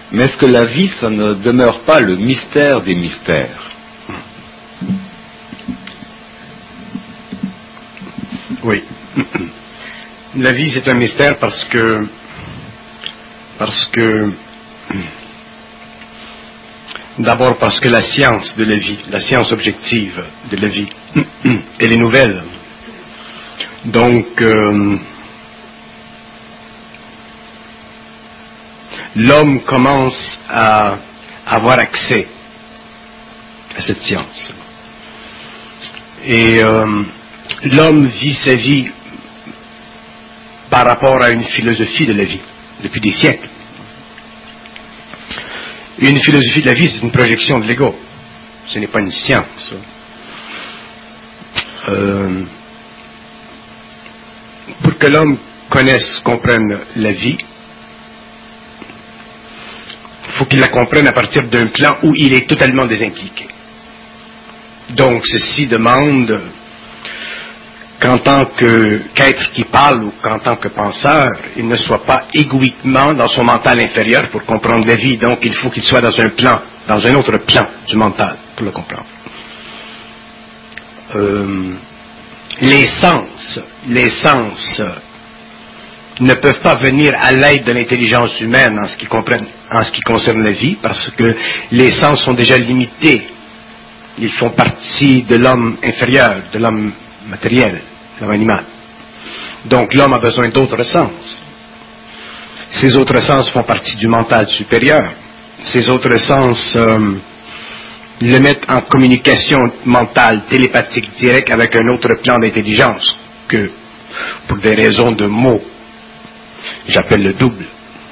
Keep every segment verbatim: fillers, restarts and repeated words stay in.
Mais est-ce que la vie, ça ne demeure pas le mystère des mystères? Oui. La vie, c'est un mystère parce que, parce que, d'abord parce que la science de la vie, la science objective de la vie, elle est nouvelle. Donc, euh, l'homme commence à avoir accès à cette science. Et euh, l'homme vit sa vie par rapport à une philosophie de la vie, depuis des siècles. Une philosophie de la vie, c'est une projection de l'ego. Ce n'est pas une science. Euh, pour que l'homme connaisse, comprenne la vie, il faut qu'il la comprenne à partir d'un plan où il est totalement désimpliqué. Donc, ceci demande qu'en tant que, qu'être qui parle ou qu'en tant que penseur, il ne soit pas égoïquement dans son mental inférieur pour comprendre la vie. Donc, il faut qu'il soit dans un plan, dans un autre plan du mental pour le comprendre. Euh, les sens, les sens ne peuvent pas venir à l'aide de l'intelligence humaine en ce qui comprenne, en ce qui concerne la vie, parce que les sens sont déjà limités. Ils font partie de l'homme inférieur, de l'homme matériel, de l'homme animal. Donc l'homme a besoin d'autres sens. Ces autres sens font partie du mental supérieur. Ces autres sens euh, le mettent en communication mentale, télépathique directe avec un autre plan d'intelligence que, pour des raisons de mots, j'appelle le double.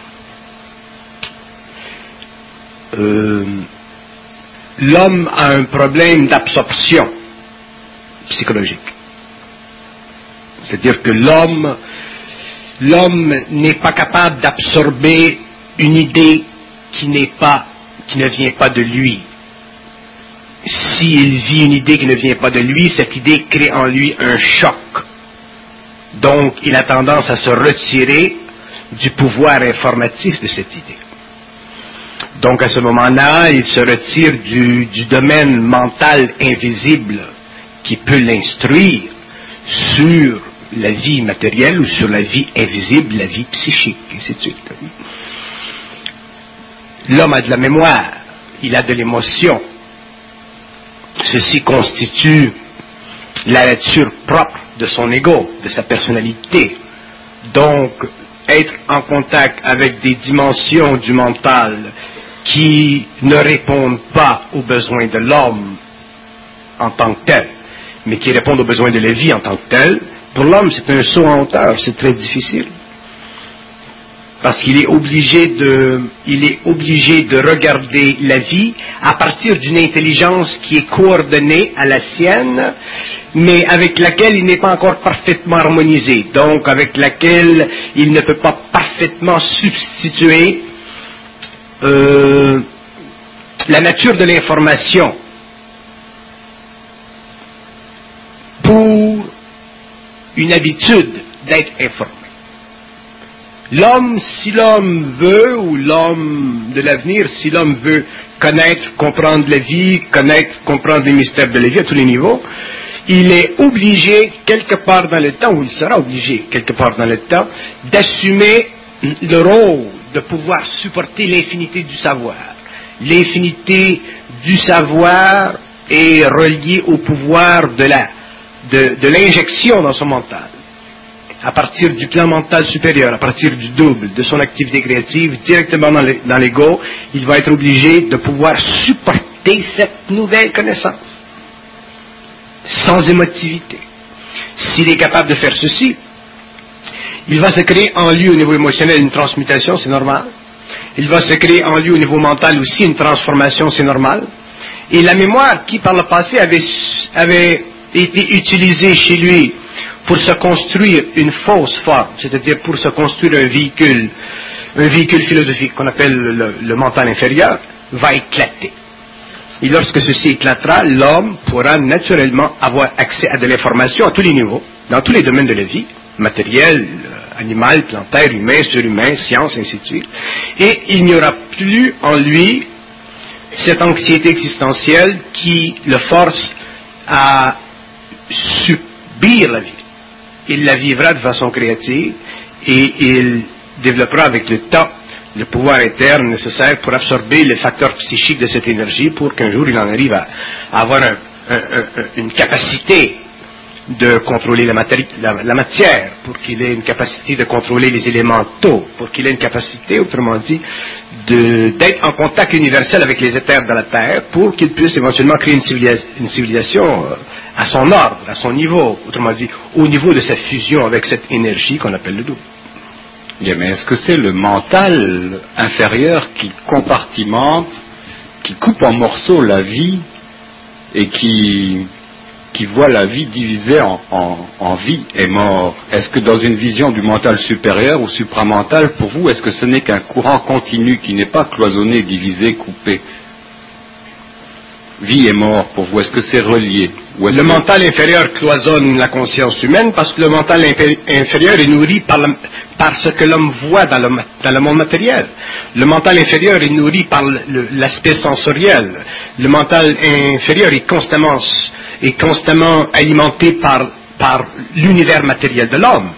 Euh, l'homme a un problème d'absorption psychologique. C'est-à-dire que l'homme, l'homme n'est pas capable d'absorber une idée qui n'est pas, qui ne vient pas de lui. S'il vit une idée qui ne vient pas de lui, cette idée crée en lui un choc. Donc, il a tendance à se retirer du pouvoir informatif de cette idée. Donc, à ce moment-là, il se retire du, du domaine mental invisible qui peut l'instruire sur la vie matérielle ou sur la vie invisible, la vie psychique, et ainsi de suite. L'homme a de la mémoire, il a de l'émotion. Ceci constitue la nature propre de son ego, de sa personnalité. Donc, être en contact avec des dimensions du mental qui ne répondent pas aux besoins de l'homme en tant que tel, mais qui répondent aux besoins de la vie en tant que tel, pour l'homme, c'est un saut en hauteur, c'est très difficile. Parce qu'il est obligé de, il est obligé de regarder la vie à partir d'une intelligence qui est coordonnée à la sienne, mais avec laquelle il n'est pas encore parfaitement harmonisé. Donc, avec laquelle il ne peut pas parfaitement substituer euh, la nature de l'information pour une habitude d'être informé. L'homme, si l'homme veut, ou l'homme de l'avenir, si l'homme veut connaître, comprendre la vie, connaître, comprendre les mystères de la vie à tous les niveaux, il est obligé, quelque part dans le temps, ou il sera obligé, quelque part dans le temps, d'assumer le rôle de pouvoir supporter l'infinité du savoir. L'infinité du savoir est reliée au pouvoir de la, de, de l'injection dans son mental. À partir du plan mental supérieur, à partir du double, de son activité créative, directement dans l'ego, il va être obligé de pouvoir supporter cette nouvelle connaissance, sans émotivité. S'il est capable de faire ceci, il va se créer en lui au niveau émotionnel une transmutation, c'est normal. Il va se créer en lui au niveau mental aussi une transformation, c'est normal. Et la mémoire qui par le passé avait, avait été utilisée chez lui pour se construire une fausse forme, c'est-à-dire pour se construire un véhicule, un véhicule philosophique qu'on appelle le, le mental inférieur, va éclater. Et lorsque ceci éclatera, l'homme pourra naturellement avoir accès à de l'information à tous les niveaux, dans tous les domaines de la vie, matériel, animal, plantaire, humain, surhumain, science, ainsi de suite. Et il n'y aura plus en lui cette anxiété existentielle qui le force à subir la vie. Il la vivra de façon créative et il développera avec le temps le pouvoir interne nécessaire pour absorber les facteurs psychiques de cette énergie pour qu'un jour il en arrive à, à avoir un, un, un, une capacité de contrôler la, matéri- la, la matière, pour qu'il ait une capacité de contrôler les élémentaux, pour qu'il ait une capacité, autrement dit, de, d'être en contact universel avec les éthers de la Terre, pour qu'il puisse éventuellement créer une, civilis- une civilisation euh, à son ordre, à son niveau, autrement dit, au niveau de sa fusion avec cette énergie qu'on appelle le double. Bien, mais est-ce que c'est le mental inférieur qui compartimente, qui coupe en morceaux la vie et qui, qui voit la vie divisée en, en, en vie et mort? Est-ce que dans une vision du mental supérieur ou supramental, pour vous, est-ce que ce n'est qu'un courant continu qui n'est pas cloisonné, divisé, coupé? Vie et mort, pour vous, est-ce que c'est relié? Ou est-ce Le que... mental inférieur cloisonne la conscience humaine parce que le mental infé- inférieur est nourri par, le, par ce que l'homme voit dans le, dans le monde matériel. Le mental inférieur est nourri par le, le, l'aspect sensoriel. Le mental inférieur est constamment, est constamment alimenté par, par l'univers matériel de l'homme.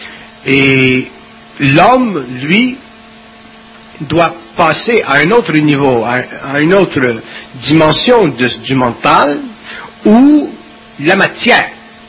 Et l'homme, lui, doit passer à un autre niveau, à, à une autre dimension de, du mental, où la matière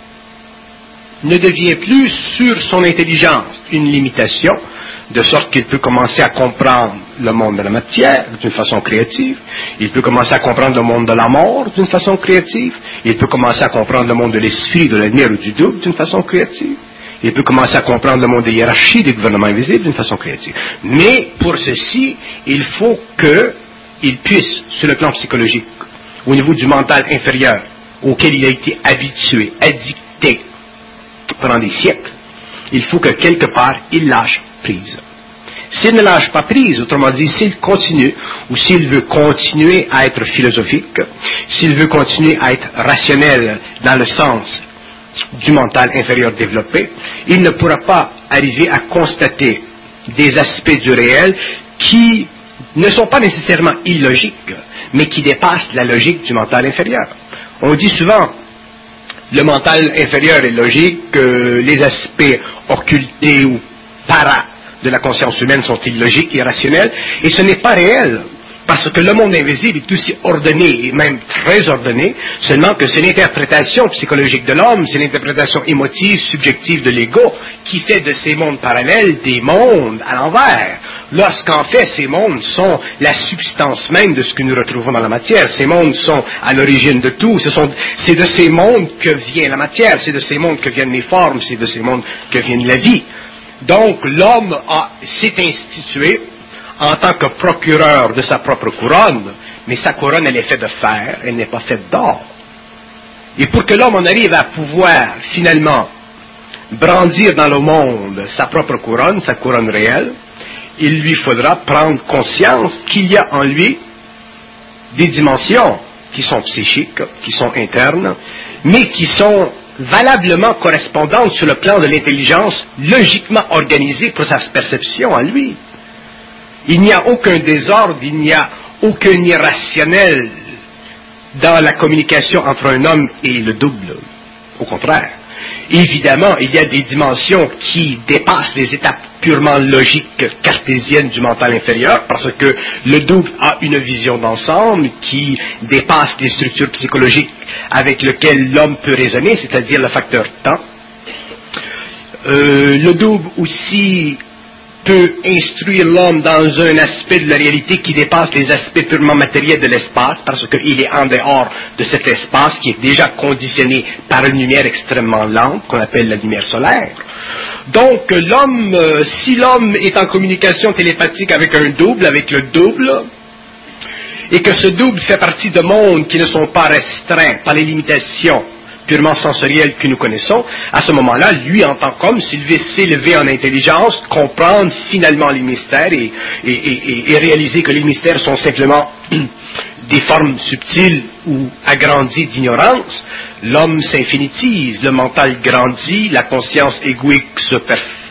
ne devient plus sur son intelligence une limitation, de sorte qu'il peut commencer à comprendre le monde de la matière d'une façon créative, il peut commencer à comprendre le monde de la mort d'une façon créative, il peut commencer à comprendre le monde de l'esprit, de la lumière ou du double d'une façon créative. Il peut commencer à comprendre le monde des hiérarchies, des gouvernements invisibles d'une façon créative. Mais pour ceci, il faut qu'il puisse, sur le plan psychologique, au niveau du mental inférieur, auquel il a été habitué, addicté pendant des siècles, il faut que quelque part, il lâche prise. S'il ne lâche pas prise, autrement dit, s'il continue, ou s'il veut continuer à être philosophique, s'il veut continuer à être rationnel dans le sens du mental inférieur développé, il ne pourra pas arriver à constater des aspects du réel qui ne sont pas nécessairement illogiques, mais qui dépassent la logique du mental inférieur. On dit souvent, le mental inférieur est logique, euh, les aspects occultés ou para de la conscience humaine sont illogiques, irrationnels, et ce n'est pas réel. Parce que le monde invisible est aussi ordonné, et même très ordonné, seulement que c'est l'interprétation psychologique de l'homme, c'est l'interprétation émotive, subjective de l'ego, qui fait de ces mondes parallèles des mondes à l'envers. Lorsqu'en fait, ces mondes sont la substance même de ce que nous retrouvons dans la matière. Ces mondes sont à l'origine de tout. Ce sont, c'est de ces mondes que vient la matière, c'est de ces mondes que viennent les formes, c'est de ces mondes que vient la vie. Donc, l'homme a, s'est institué en tant que procureur de sa propre couronne, mais sa couronne, elle est faite de fer, elle n'est pas faite d'or. Et pour que l'homme en arrive à pouvoir, finalement, brandir dans le monde sa propre couronne, sa couronne réelle, il lui faudra prendre conscience qu'il y a en lui des dimensions qui sont psychiques, qui sont internes, mais qui sont valablement correspondantes sur le plan de l'intelligence, logiquement organisée pour sa perception à lui. Il n'y a aucun désordre, il n'y a aucun irrationnel dans la communication entre un homme et le double. Au contraire. Évidemment, il y a des dimensions qui dépassent les étapes purement logiques cartésiennes du mental inférieur, parce que le double a une vision d'ensemble qui dépasse les structures psychologiques avec lesquelles l'homme peut raisonner, c'est-à-dire le facteur temps. Euh, le double aussi peut instruire l'homme dans un aspect de la réalité qui dépasse les aspects purement matériels de l'espace, parce qu'il est en dehors de cet espace qui est déjà conditionné par une lumière extrêmement lente, qu'on appelle la lumière solaire. Donc, l'homme, euh, si l'homme est en communication télépathique avec un double, avec le double, et que ce double fait partie de mondes qui ne sont pas restreints par les limitations purement sensoriel que nous connaissons, à ce moment-là, lui, en tant qu'homme, s'il veut s'élever en intelligence, comprendre finalement les mystères et, et, et, et réaliser que les mystères sont simplement des formes subtiles ou agrandies d'ignorance, l'homme s'infinitise, le mental grandit, la conscience égoïque se, perf-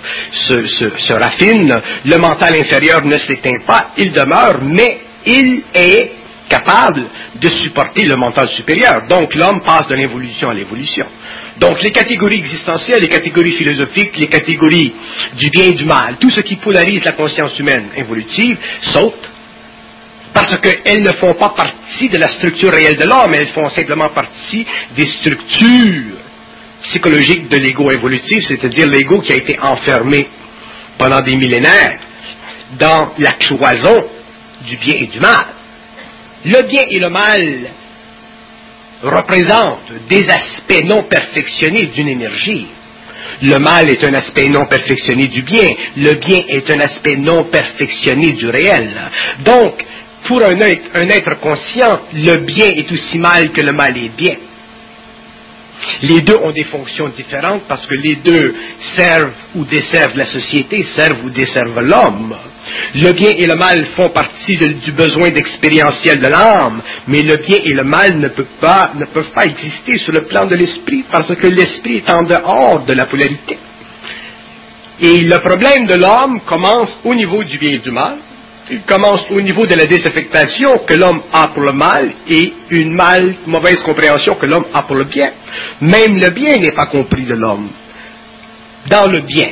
se, se, se raffine, le mental inférieur ne s'éteint pas, il demeure, mais il est capable de supporter le mental supérieur. Donc l'homme passe de l'involution à l'évolution. Donc les catégories existentielles, les catégories philosophiques, les catégories du bien et du mal, tout ce qui polarise la conscience humaine évolutive, saute, parce qu'elles ne font pas partie de la structure réelle de l'homme, elles font simplement partie des structures psychologiques de l'ego évolutif, c'est-à-dire l'ego qui a été enfermé pendant des millénaires dans la cloison du bien et du mal. Le bien et le mal représentent des aspects non perfectionnés d'une énergie. Le mal est un aspect non perfectionné du bien. Le bien est un aspect non perfectionné du réel. Donc, pour un être, un être conscient, le bien est aussi mal que le mal est bien. Les deux ont des fonctions différentes parce que les deux servent ou desservent la société, servent ou desservent l'homme. Le bien et le mal font partie de, du besoin d'expérientiel de l'âme, mais le bien et le mal ne peuvent, pas, ne peuvent pas exister sur le plan de l'esprit parce que l'esprit est en dehors de la polarité. Et le problème de l'homme commence au niveau du bien et du mal. Il commence au niveau de la désaffectation que l'homme a pour le mal et une mal, mauvaise compréhension que l'homme a pour le bien. Même le bien n'est pas compris de l'homme. Dans le bien,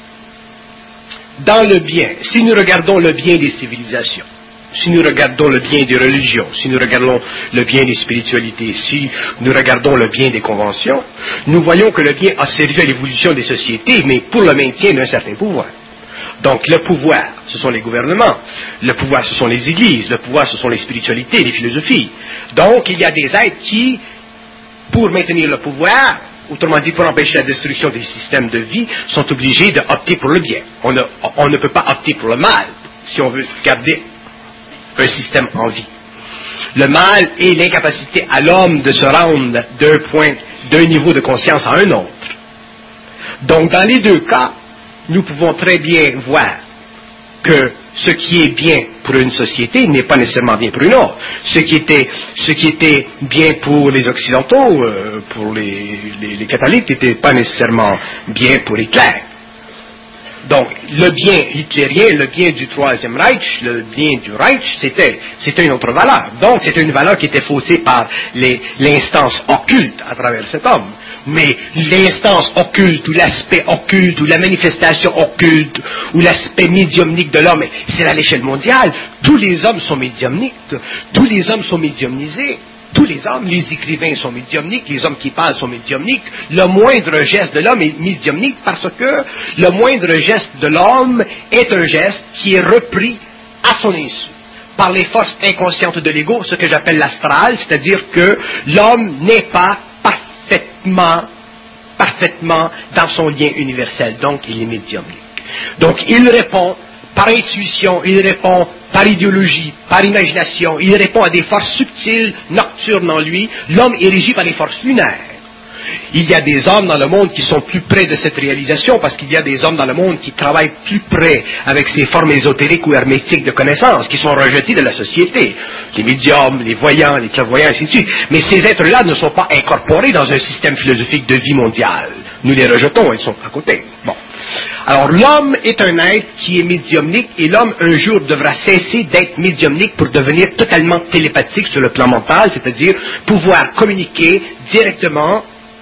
dans le bien, si nous regardons le bien des civilisations, si nous regardons le bien des religions, si nous regardons le bien des spiritualités, si nous regardons le bien des conventions, nous voyons que le bien a servi à l'évolution des sociétés, mais pour le maintien d'un certain pouvoir. Donc le pouvoir, ce sont les gouvernements, le pouvoir, ce sont les églises, le pouvoir, ce sont les spiritualités, les philosophies. Donc il y a des êtres qui, pour maintenir le pouvoir, autrement dit pour empêcher la destruction des systèmes de vie, sont obligés d'opter pour le bien. On ne, on ne peut pas opter pour le mal si on veut garder un système en vie. Le mal est l'incapacité à l'homme de se rendre d'un point, d'un niveau de conscience à un autre. Donc dans les deux cas, nous pouvons très bien voir que ce qui est bien pour une société n'est pas nécessairement bien pour une autre. Ce qui était, ce qui était bien pour les Occidentaux, euh, pour les, les, les catholiques, n'était pas nécessairement bien pour Hitler. Donc, le bien hitlérien, le bien du Troisième Reich, le bien du Reich, c'était, c'était une autre valeur. Donc, c'était une valeur qui était faussée par les, l'instance occulte à travers cet homme. Mais l'instance occulte, ou l'aspect occulte, ou la manifestation occulte, ou l'aspect médiumnique de l'homme, c'est à l'échelle mondiale. Tous les hommes sont médiumniques, tous les hommes sont médiumnisés. Tous les hommes, les écrivains sont médiumniques, les hommes qui parlent sont médiumniques. Le moindre geste de l'homme est médiumnique parce que le moindre geste de l'homme est un geste qui est repris à son insu par les forces inconscientes de l'ego, ce que j'appelle l'astral, c'est-à-dire que l'homme n'est pas parfaitement, parfaitement dans son lien universel, donc il est médiumnique. Donc il répond par intuition, il répond par idéologie, par imagination, il répond à des forces subtiles, nocturnes en lui. L'homme est régi par les forces lunaires. Il y a des hommes dans le monde qui sont plus près de cette réalisation parce qu'il y a des hommes dans le monde qui travaillent plus près avec ces formes ésotériques ou hermétiques de connaissances qui sont rejetés de la société. Les médiums, les voyants, les clairvoyants, ainsi de suite. Mais ces êtres-là ne sont pas incorporés dans un système philosophique de vie mondiale. Nous les rejetons, ils sont à côté. Bon. Alors l'homme est un être qui est médiumnique et l'homme un jour devra cesser d'être médiumnique pour devenir totalement télépathique sur le plan mental, c'est-à-dire pouvoir communiquer directement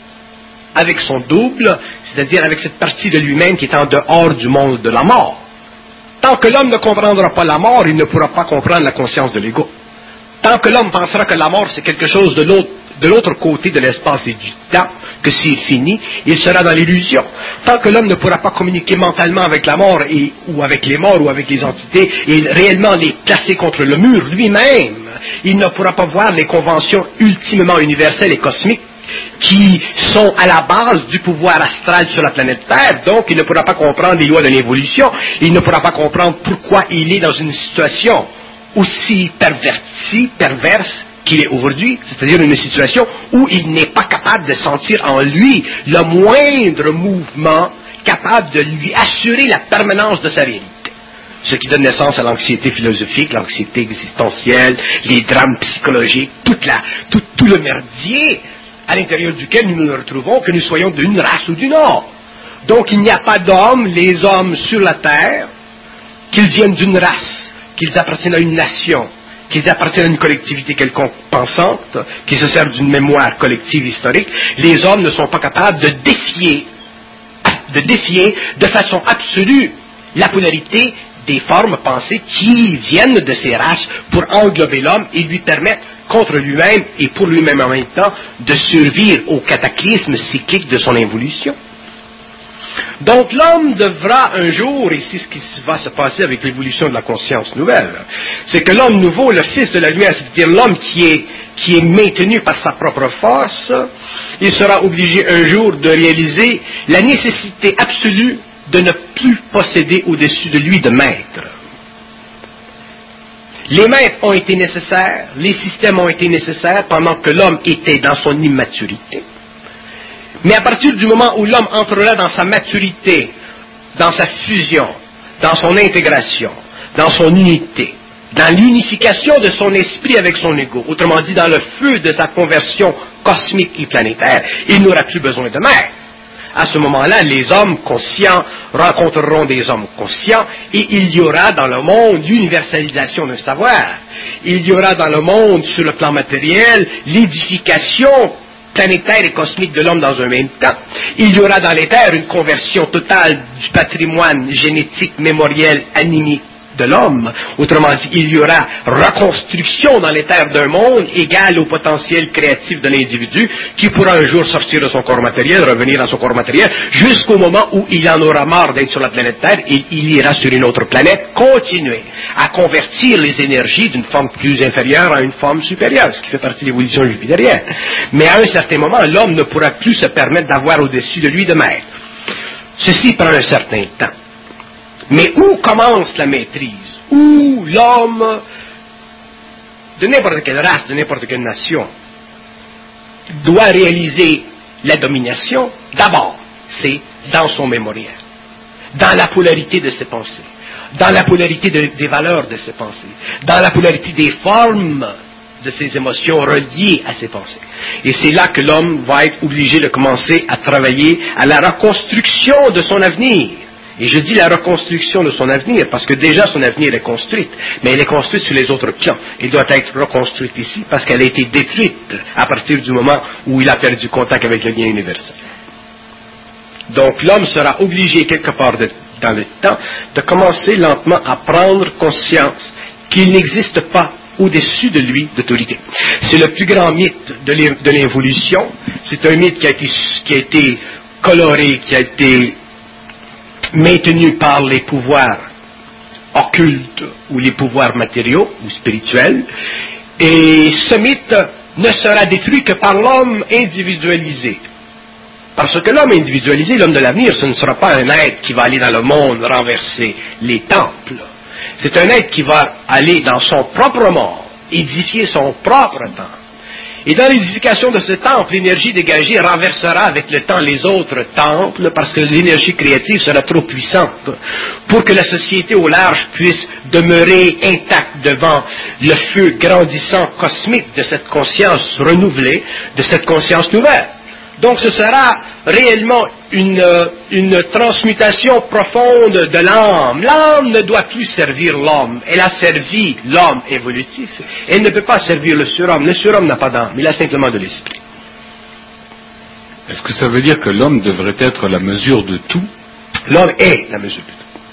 avec son double, c'est-à-dire avec cette partie de lui-même qui est en dehors du monde de la mort. Tant que l'homme ne comprendra pas la mort, il ne pourra pas comprendre la conscience de l'ego. Tant que l'homme pensera que la mort c'est quelque chose de l'autre, de l'autre côté de l'espace et du temps, que c'est fini, il sera dans l'illusion. Tant que l'homme ne pourra pas communiquer mentalement avec la mort, et, ou avec les morts, ou avec les entités, et réellement les placer contre le mur lui-même, il ne pourra pas voir les conventions ultimement universelles et cosmiques qui sont à la base du pouvoir astral sur la planète Terre. Donc il ne pourra pas comprendre les lois de l'évolution, il ne pourra pas comprendre pourquoi il est dans une situation aussi pervertie, perverse, qu'il est aujourd'hui, c'est-à-dire une situation où il n'est pas capable de sentir en lui le moindre mouvement capable de lui assurer la permanence de sa réalité. Ce qui donne naissance à l'anxiété philosophique, l'anxiété existentielle, les drames psychologiques, toute la, tout, tout le merdier à l'intérieur duquel nous nous retrouvons, que nous soyons d'une race ou d'une autre. Donc il n'y a pas d'hommes, les hommes sur la terre, qu'ils viennent d'une race, qu'ils appartiennent à une nation, qu'ils appartiennent à une collectivité quelconque pensante, qu'ils se servent d'une mémoire collective historique. Les hommes ne sont pas capables de défier, de défier de façon absolue la polarité des formes pensées qui viennent de ces races pour englober l'homme et lui permettre, contre lui-même et pour lui-même en même temps, de survivre au cataclysme cyclique de son évolution. Donc l'homme devra un jour, et c'est ce qui va se passer avec l'évolution de la conscience nouvelle, c'est que l'homme nouveau, le fils de la lumière, c'est-à-dire l'homme qui est, qui est maintenu par sa propre force, il sera obligé un jour de réaliser la nécessité absolue de ne plus posséder au-dessus de lui de maître. Les maîtres ont été nécessaires, les systèmes ont été nécessaires pendant que l'homme était dans son immaturité. Mais à partir du moment où l'homme entrera dans sa maturité, dans sa fusion, dans son intégration, dans son unité, dans l'unification de son esprit avec son ego, autrement dit dans le feu de sa conversion cosmique et planétaire, il n'aura plus besoin de maître. À ce moment-là, les hommes conscients rencontreront des hommes conscients et il y aura dans le monde l'universalisation d'un savoir. Il y aura dans le monde, sur le plan matériel, l'édification planétaire et cosmique de l'homme dans un même temps. Il y aura dans les terres une conversion totale du patrimoine génétique, mémoriel, animique de l'homme. Autrement dit, il y aura reconstruction dans les terres d'un monde égal au potentiel créatif de l'individu qui pourra un jour sortir de son corps matériel, revenir dans son corps matériel, jusqu'au moment où il en aura marre d'être sur la planète Terre et il ira sur une autre planète, continuer à convertir les énergies d'une forme plus inférieure à une forme supérieure, ce qui fait partie de l'évolution jupitérienne. Mais à un certain moment, l'homme ne pourra plus se permettre d'avoir au-dessus de lui de maître. Ceci prend un certain temps. Mais où commence la maîtrise? Où l'homme, de n'importe quelle race, de n'importe quelle nation, doit réaliser la domination? D'abord, c'est dans son mémorial, dans la polarité de ses pensées, dans la polarité de, des valeurs de ses pensées, dans la polarité des formes de ses émotions reliées à ses pensées. Et c'est là que l'homme va être obligé de commencer à travailler à la reconstruction de son avenir. Et je dis la reconstruction de son avenir parce que déjà son avenir est construite, mais elle est construite sur les autres plans. Elle doit être reconstruite ici parce qu'elle a été détruite à partir du moment où il a perdu contact avec le lien universel. Donc l'homme sera obligé quelque part de, dans le temps de commencer lentement à prendre conscience qu'il n'existe pas au-dessus de lui d'autorité. C'est le plus grand mythe de l'évolution. C'est un mythe qui a été, qui a été coloré, qui a été maintenu par les pouvoirs occultes ou les pouvoirs matériaux ou spirituels. Et ce mythe ne sera détruit que par l'homme individualisé. Parce que l'homme individualisé, l'homme de l'avenir, ce ne sera pas un être qui va aller dans le monde renverser les temples. C'est un être qui va aller dans son propre monde, édifier son propre temple. Et dans l'édification de ce temple, l'énergie dégagée renversera avec le temps les autres temples parce que l'énergie créative sera trop puissante pour que la société au large puisse demeurer intacte devant le feu grandissant cosmique de cette conscience renouvelée, de cette conscience nouvelle. Donc ce sera réellement une, une transmutation profonde de l'âme. L'âme ne doit plus servir l'homme. Elle a servi l'homme évolutif. Elle ne peut pas servir le surhomme. Le surhomme n'a pas d'âme. Il a simplement de l'esprit. Est-ce que ça veut dire que l'homme devrait être la mesure de tout? L'homme est la mesure de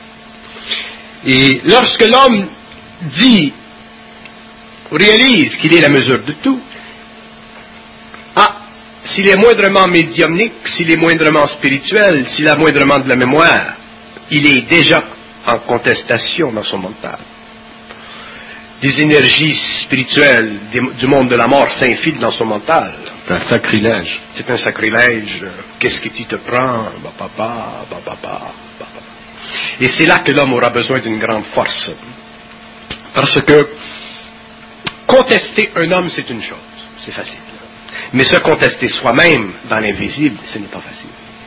tout. Et lorsque l'homme dit, réalise qu'il est la mesure de tout, ah, s'il est moindrement médiumnique, s'il est moindrement spirituel, s'il a moindrement de la mémoire, il est déjà en contestation dans son mental. Les énergies spirituelles du monde de la mort s'infilent dans son mental. C'est un sacrilège. C'est un sacrilège. Qu'est-ce que tu te prends? Bah, bah, bah, bah, bah, bah, bah. Et c'est là que l'homme aura besoin d'une grande force. Parce que contester un homme, c'est une chose. C'est facile. Mais se contester soi-même dans l'invisible, ce n'est pas facile.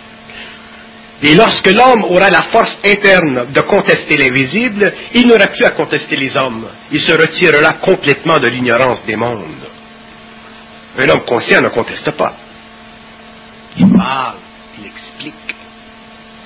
Et lorsque l'homme aura la force interne de contester l'invisible, il n'aura plus à contester les hommes. Il se retirera complètement de l'ignorance des mondes. Un homme conscient ne conteste pas. Il parle, il explique.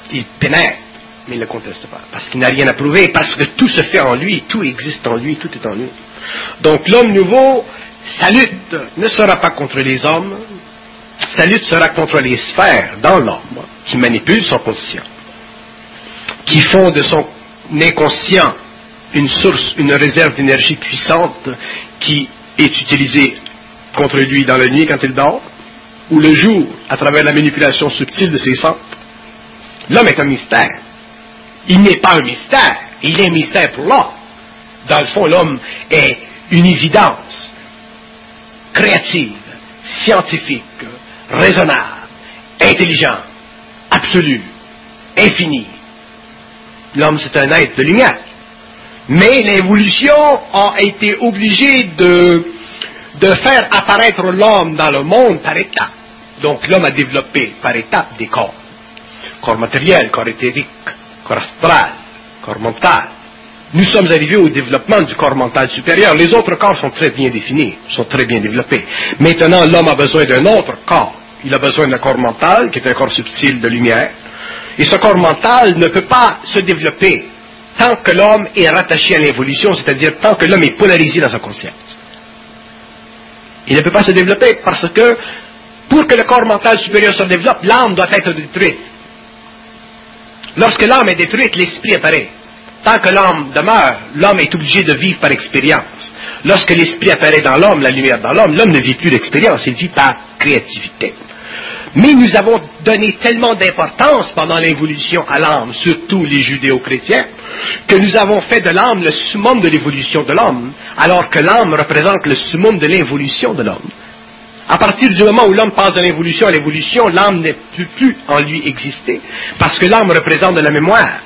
Il pénètre, mais il ne conteste pas, parce qu'il n'a rien à prouver, parce que tout se fait en lui, tout existe en lui, tout est en lui. Donc l'homme nouveau, sa lutte ne sera pas contre les hommes, sa lutte sera contre les sphères dans l'homme, qui manipulent son conscient, qui font de son inconscient une source, une réserve d'énergie puissante qui est utilisée contre lui dans la nuit quand il dort, ou le jour à travers la manipulation subtile de ses centres. L'homme est un mystère. Il n'est pas un mystère, il est un mystère pour l'homme. Dans le fond, l'homme est une évidence créative, scientifique, raisonnable, intelligent, absolu, infini. L'homme, c'est un être de lumière. Mais l'évolution a été obligée de, de faire apparaître l'homme dans le monde par étapes. Donc l'homme a développé par étapes des corps. Corps matériel, corps éthérique, corps astral, corps mental. Nous sommes arrivés au développement du corps mental supérieur. Les autres corps sont très bien définis, sont très bien développés. Maintenant, l'homme a besoin d'un autre corps. Il a besoin d'un corps mental, qui est un corps subtil de lumière. Et ce corps mental ne peut pas se développer tant que l'homme est rattaché à l'évolution, c'est-à-dire tant que l'homme est polarisé dans sa conscience. Il ne peut pas se développer parce que, pour que le corps mental supérieur se développe, l'âme doit être détruite. Lorsque l'âme est détruite, l'esprit apparaît. Tant que l'âme demeure, l'homme est obligé de vivre par expérience. Lorsque l'esprit apparaît dans l'homme, la lumière dans l'homme, l'homme ne vit plus d'expérience, il vit par créativité. Mais nous avons donné tellement d'importance pendant l'évolution à l'âme, surtout les judéo-chrétiens, que nous avons fait de l'âme le summum de l'évolution de l'homme, alors que l'âme représente le summum de l'évolution de l'homme. À partir du moment où l'homme passe de l'évolution à l'évolution, l'âme ne peut plus en lui exister, parce que l'âme représente de la mémoire.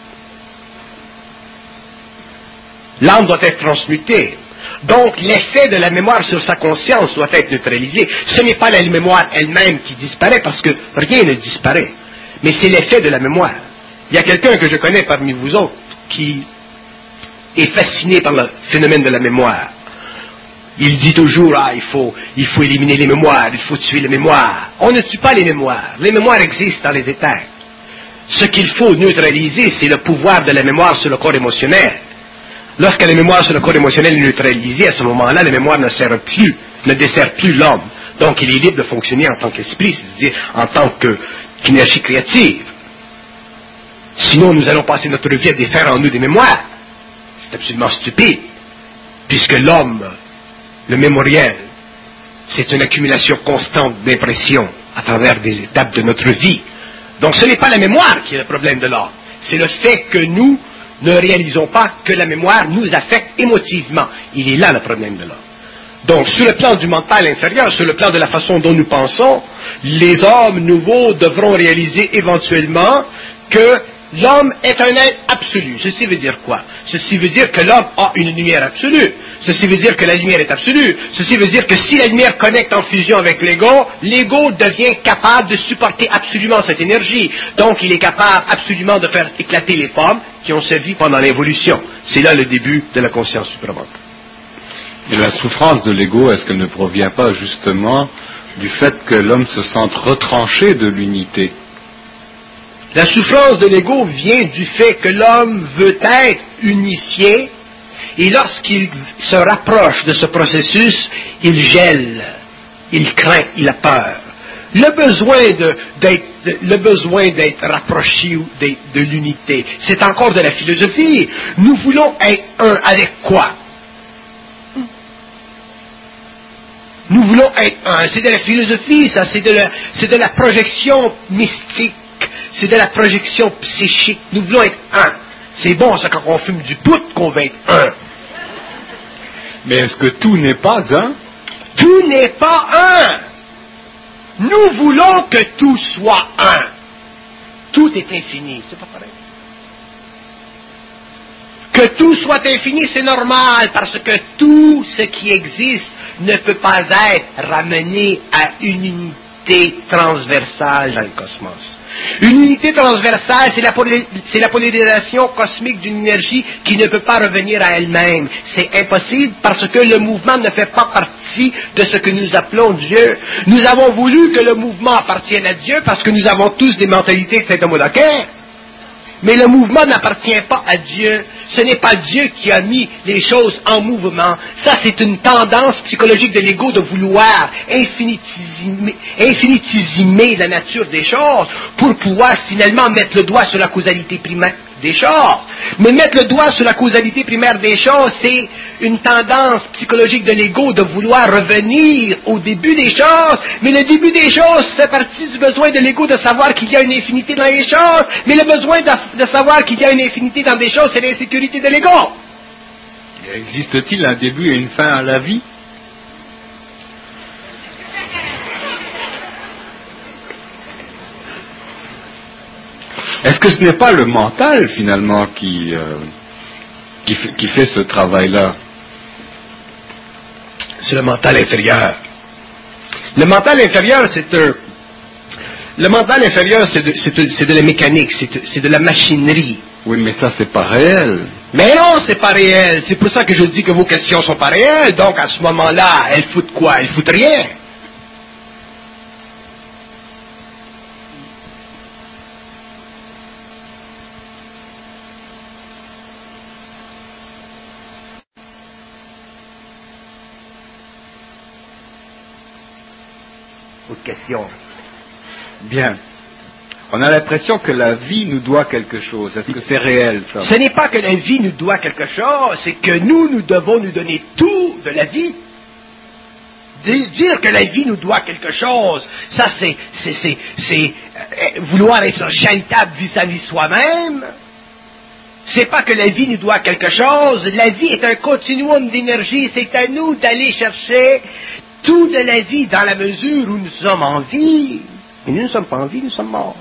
L'âme doit être transmutée. Donc, l'effet de la mémoire sur sa conscience doit être neutralisé. Ce n'est pas la mémoire elle-même qui disparaît, parce que rien ne disparaît. Mais c'est l'effet de la mémoire. Il y a quelqu'un que je connais parmi vous autres qui est fasciné par le phénomène de la mémoire. Il dit toujours, ah, il faut, il faut éliminer les mémoires, il faut tuer les mémoires. On ne tue pas les mémoires. Les mémoires existent dans les éthers. Ce qu'il faut neutraliser, c'est le pouvoir de la mémoire sur le corps émotionnel. Lorsque la mémoire sur le corps émotionnel est neutralisée, à ce moment-là, la mémoire ne sert plus, ne dessert plus l'homme. Donc, il est libre de fonctionner en tant qu'esprit, c'est-à-dire en tant qu'énergie créative. Sinon, nous allons passer notre vie à défaire en nous des mémoires. C'est absolument stupide, puisque l'homme, le mémoriel, c'est une accumulation constante d'impressions à travers des étapes de notre vie. Donc, ce n'est pas la mémoire qui est le problème de l'homme, c'est le fait que nous ne réalisons pas que la mémoire nous affecte émotivement. Il est là le problème de l'homme. Donc, sur le plan du mental inférieur, sur le plan de la façon dont nous pensons, les hommes nouveaux devront réaliser éventuellement que l'homme est un être absolu. Ceci veut dire quoi? Ceci veut dire que l'homme a une lumière absolue. Ceci veut dire que la lumière est absolue. Ceci veut dire que si la lumière connecte en fusion avec l'ego, l'ego devient capable de supporter absolument cette énergie. Donc, il est capable absolument de faire éclater les formes qui ont servi pendant l'évolution. C'est là le début de la conscience supramentale. Et la souffrance de l'ego, est-ce qu'elle ne provient pas justement du fait que l'homme se sente retranché de l'unité? La souffrance de l'ego vient du fait que l'homme veut être unifié, et lorsqu'il se rapproche de ce processus, il gèle, il craint, il a peur. Le besoin de, d'être, de, le besoin d'être rapproché d'être de l'unité, c'est encore de la philosophie. Nous voulons être un avec quoi? Nous voulons être un. C'est de la philosophie, ça, c'est de la, c'est de la projection mystique, c'est de la projection psychique. Nous voulons être un. C'est bon, ça, quand on fume du pout, qu'on va être un. Mais est-ce que tout n'est pas un? Tout n'est pas un. Nous voulons que tout soit un. Tout est infini, c'est pas pareil. Que tout soit infini, c'est normal, parce que tout ce qui existe ne peut pas être ramené à une unité transversale dans le cosmos. Une unité transversale, c'est la, c'est la polarisation cosmique d'une énergie qui ne peut pas revenir à elle-même. C'est impossible parce que le mouvement ne fait pas partie partie de ce que nous appelons Dieu. Nous avons voulu que le mouvement appartienne à Dieu parce que nous avons tous des mentalités de Saint-Homo d'Aquin. Mais le mouvement n'appartient pas à Dieu. Ce n'est pas Dieu qui a mis les choses en mouvement. Ça, c'est une tendance psychologique de l'ego de vouloir infinitésimer, infinitésimer la nature des choses pour pouvoir finalement mettre le doigt sur la causalité primaire des choses. Mais mettre le doigt sur la causalité primaire des choses, c'est une tendance psychologique de l'ego de vouloir revenir au début des choses. Mais le début des choses fait partie du besoin de l'ego de savoir qu'il y a une infinité dans les choses. Mais le besoin de, de savoir qu'il y a une infinité dans des choses, c'est l'insécurité de l'ego. Existe-t-il un début et une fin à la vie? Est-ce que ce n'est pas le mental, finalement, qui, euh, qui, fait, qui fait ce travail-là? C'est le mental inférieur. Le mental inférieur, c'est un... Le mental inférieur, c'est de, c'est de, c'est de la mécanique, c'est de, c'est de la machinerie. Oui, mais ça, c'est pas réel. Mais non, c'est pas réel. C'est pour ça que je dis que vos questions sont pas réelles. Donc, à ce moment-là, elles foutent quoi? Elles foutent rien. Autre question. Bien. On a l'impression que la vie nous doit quelque chose. Est-ce que c'est réel, ça? Ce n'est pas que la vie nous doit quelque chose, c'est que nous, nous devons nous donner tout de la vie. Dire que la vie nous doit quelque chose, ça c'est, c'est, c'est, c'est euh, vouloir être charitable vis-à-vis soi-même. C'est pas que la vie nous doit quelque chose. La vie est un continuum d'énergie. C'est à nous d'aller chercher tout de la vie dans la mesure où nous sommes en vie. Et nous ne sommes pas en vie, nous sommes morts.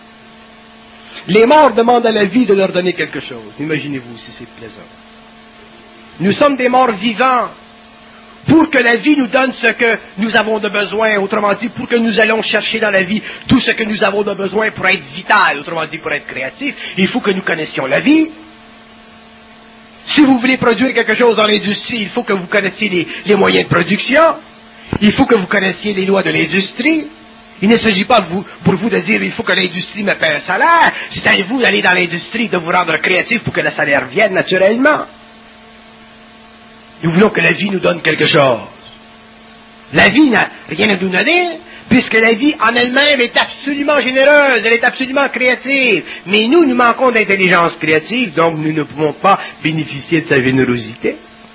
Les morts demandent à la vie de leur donner quelque chose. Imaginez-vous si c'est plaisant. Nous sommes des morts vivants pour que la vie nous donne ce que nous avons de besoin. Autrement dit, pour que nous allons chercher dans la vie tout ce que nous avons de besoin pour être vital. Autrement dit, pour être créatif. Il faut que nous connaissions la vie. Si vous voulez produire quelque chose dans l'industrie, il faut que vous connaissiez les, les moyens de production. Il faut que vous connaissiez les lois de l'industrie. Il ne s'agit pas vous, pour vous de dire il faut que l'industrie me paie un salaire. C'est à vous d'aller dans l'industrie, de vous rendre créatif pour que le salaire vienne naturellement. Nous voulons que la vie nous donne quelque chose. La vie n'a rien à nous donner, puisque la vie en elle-même est absolument généreuse, elle est absolument créative. Mais nous, nous manquons d'intelligence créative, donc nous ne pouvons pas bénéficier de sa générosité.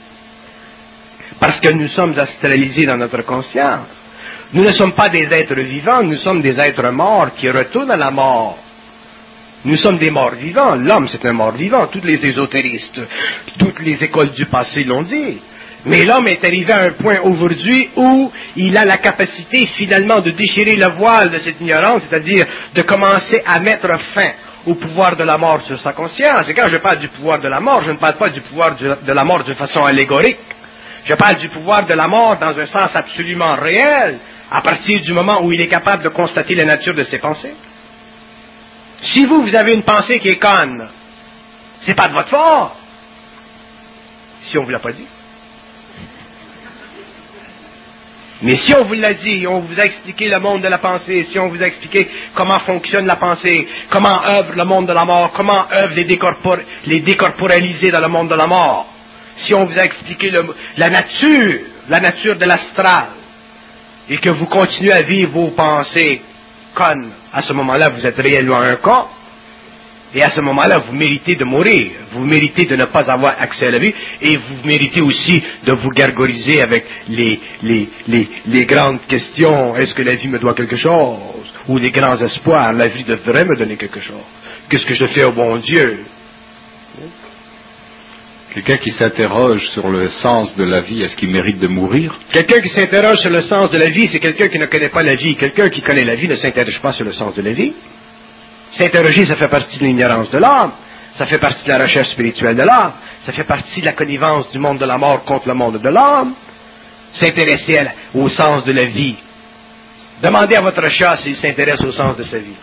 Parce que nous sommes astralisés dans notre conscience. Nous ne sommes pas des êtres vivants, nous sommes des êtres morts qui retournent à la mort. Nous sommes des morts vivants. L'homme, c'est un mort vivant. Tous les ésotéristes, toutes les écoles du passé l'ont dit. Mais l'homme est arrivé à un point aujourd'hui où il a la capacité finalement de déchirer le voile de cette ignorance, c'est-à-dire de commencer à mettre fin au pouvoir de la mort sur sa conscience. Et quand je parle du pouvoir de la mort, je ne parle pas du pouvoir de la mort de façon allégorique. Je parle du pouvoir de la mort dans un sens absolument réel, à partir du moment où il est capable de constater la nature de ses pensées. Si vous, vous avez une pensée qui est conne, c'est pas de votre faute. Si on vous l'a pas dit. Mais si on vous l'a dit, on vous a expliqué le monde de la pensée, si on vous a expliqué comment fonctionne la pensée, comment œuvre le monde de la mort, comment œuvre les, décorpor- les décorporalisés dans le monde de la mort, si on vous a expliqué le, la nature, la nature de l'astral, et que vous continuez à vivre vos pensées connes, à ce moment-là, vous êtes réellement un corps, et à ce moment-là, vous méritez de mourir, vous méritez de ne pas avoir accès à la vie, et vous méritez aussi de vous gargariser avec les, les, les, les grandes questions, est-ce que la vie me doit quelque chose, ou les grands espoirs, la vie devrait me donner quelque chose, qu'est-ce que je fais au bon Dieu? Quelqu'un qui s'interroge sur le sens de la vie, est-ce qu'il mérite de mourir? Quelqu'un qui s'interroge sur le sens de la vie, c'est quelqu'un qui ne connaît pas la vie. Quelqu'un qui connaît la vie ne s'interroge pas sur le sens de la vie. S'interroger, ça fait partie de l'ignorance de l'âme, ça fait partie de la recherche spirituelle de l'âme, ça fait partie de la connivence du monde de la mort contre le monde de l'âme. S'intéresser la, au sens de la vie. Demandez à votre chat s'il s'intéresse au sens de sa vie.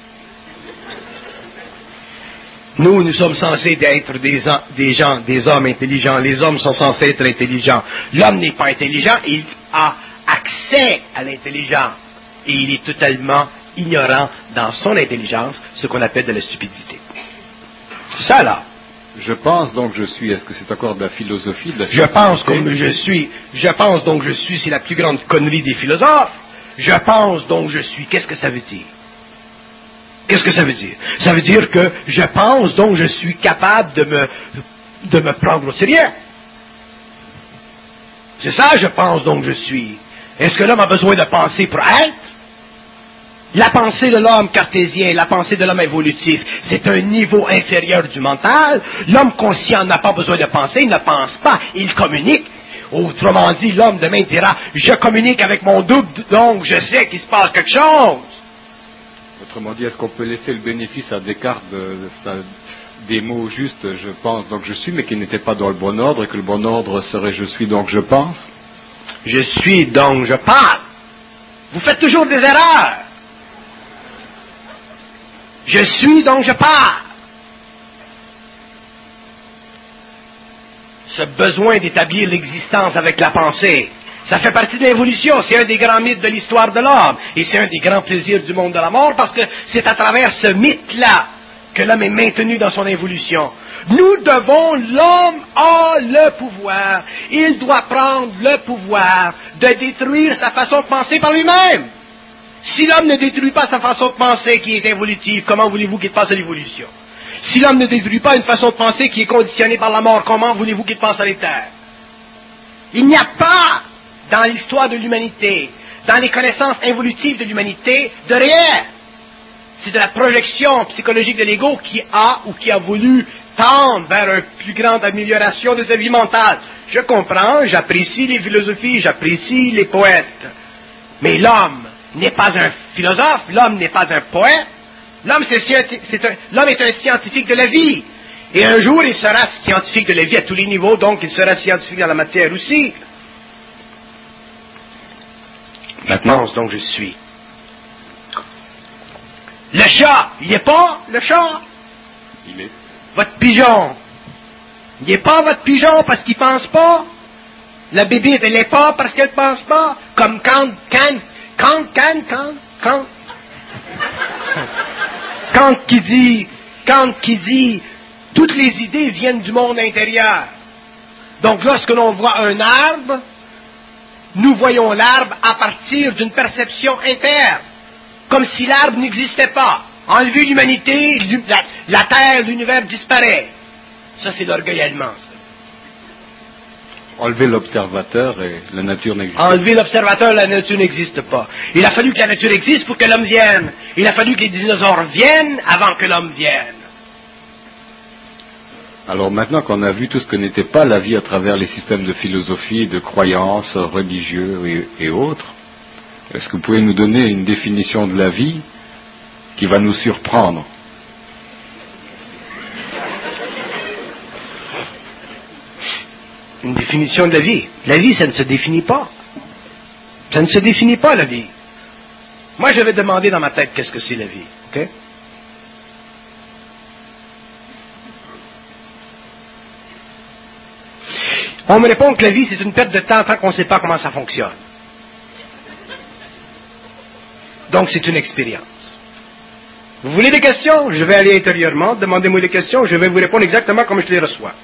Nous, nous sommes censés être des, des gens, des hommes intelligents. Les hommes sont censés être intelligents. L'homme n'est pas intelligent. Il a accès à l'intelligence. Et il est totalement ignorant dans son intelligence, ce qu'on appelle de la stupidité. C'est ça, là. Je pense donc je suis. Est-ce que c'est encore de la philosophie, de la Je pense comme je suis. Je pense donc je suis, c'est la plus grande connerie des philosophes. Je pense donc je suis. Qu'est-ce que ça veut dire? Qu'est-ce que ça veut dire? Ça veut dire que je pense donc je suis capable de me, de me prendre au sérieux. C'est ça, je pense donc je suis. Est-ce que l'homme a besoin de penser pour être? La pensée de l'homme cartésien, la pensée de l'homme évolutif, c'est un niveau inférieur du mental. L'homme conscient n'a pas besoin de penser, il ne pense pas, il communique. Autrement dit, l'homme demain dira, je communique avec mon double, donc je sais qu'il se passe quelque chose. Autrement dit, est-ce qu'on peut laisser le bénéfice à Descartes de, de sa, des mots justes, je pense, donc je suis, mais qui n'étaient pas dans le bon ordre, et que le bon ordre serait je suis, donc je pense? Je suis, donc je parle. Vous faites toujours des erreurs. Je suis, donc je parle. Ce besoin d'établir l'existence avec la pensée, ça fait partie de l'évolution. C'est un des grands mythes de l'histoire de l'homme. Et c'est un des grands plaisirs du monde de la mort, parce que c'est à travers ce mythe-là que l'homme est maintenu dans son évolution. Nous devons, l'homme a le pouvoir. Il doit prendre le pouvoir de détruire sa façon de penser par lui-même. Si l'homme ne détruit pas sa façon de penser qui est évolutive, comment voulez-vous qu'il passe à l'évolution? Si l'homme ne détruit pas une façon de penser qui est conditionnée par la mort, comment voulez-vous qu'il passe à l'éther? Il n'y a pas, dans l'histoire de l'humanité, dans les connaissances évolutives de l'humanité, de réel. C'est de la projection psychologique de l'ego qui a ou qui a voulu tendre vers une plus grande amélioration de sa vie mentale. Je comprends, j'apprécie les philosophies, j'apprécie les poètes. Mais l'homme n'est pas un philosophe, l'homme n'est pas un poète, l'homme, c'est, c'est un, l'homme est un scientifique de la vie. Et un jour, il sera scientifique de la vie à tous les niveaux, donc il sera scientifique dans la matière aussi. Maintenant, donc je suis. Le chat, il n'est pas le chat. Il est. Votre pigeon, il n'est pas votre pigeon parce qu'il ne pense pas. La bébite, elle n'est pas parce qu'elle ne pense pas. Comme quand, quand, quand, quand, quand, quand. Kant qui dit, Kant qui dit, toutes les idées viennent du monde intérieur. Donc lorsque l'on voit un arbre, nous voyons l'arbre à partir d'une perception interne, comme si l'arbre n'existait pas. Enlever l'humanité, la, la terre, l'univers disparaît. Ça, c'est l'orgueil allemand. Ça. Enlever l'observateur et la nature n'existe pas. Enlever l'observateur, la nature n'existe pas. Il a fallu que la nature existe pour que l'homme vienne. Il a fallu que les dinosaures viennent avant que l'homme vienne. Alors maintenant qu'on a vu tout ce que n'était pas la vie à travers les systèmes de philosophie, de croyances religieux et, et autres, est-ce que vous pouvez nous donner une définition de la vie qui va nous surprendre? Une définition de la vie. La vie, ça ne se définit pas. Ça ne se définit pas, la vie. Moi, je vais demander dans ma tête qu'est-ce que c'est la vie. OK? On me répond que la vie, c'est une perte de temps tant qu'on ne sait pas comment ça fonctionne. Donc, c'est une expérience. Vous voulez des questions? Je vais aller intérieurement, demandez-moi des questions, je vais vous répondre exactement comme je les reçois.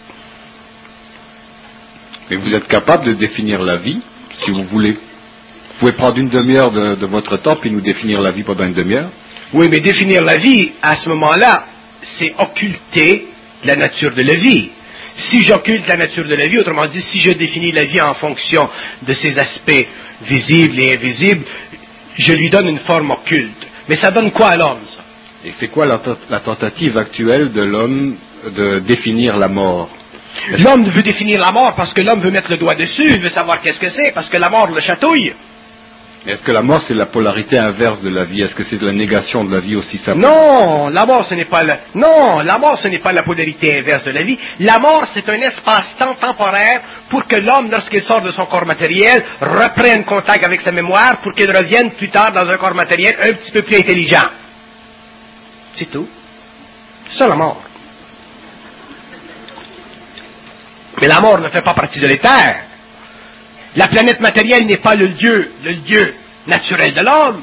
Mais vous êtes capable de définir la vie, si vous voulez. Vous pouvez prendre une demi-heure de, de votre temps, puis nous définir la vie pendant une demi-heure. Oui, mais définir la vie, à ce moment-là, c'est occulter la nature de la vie. Si j'occulte la nature de la vie, autrement dit, si je définis la vie en fonction de ses aspects visibles et invisibles, je lui donne une forme occulte. Mais ça donne quoi à l'homme, ça? Et c'est quoi la, la tentative actuelle de l'homme de définir la mort? L'homme veut définir la mort parce que l'homme veut mettre le doigt dessus, il veut savoir qu'est-ce que c'est, parce que la mort le chatouille. Est-ce que la mort, c'est la polarité inverse de la vie? Est-ce que c'est de la négation de la vie aussi simple? Non, la mort, ce n'est pas la... Non, la mort, ce n'est pas la polarité inverse de la vie. La mort, c'est un espace-temps temporaire pour que l'homme, lorsqu'il sort de son corps matériel, reprenne contact avec sa mémoire pour qu'il revienne plus tard dans un corps matériel un petit peu plus intelligent. C'est tout. C'est ça, la mort. Mais la mort ne fait pas partie de l'éther. La planète matérielle n'est pas le lieu, le lieu naturel de l'homme.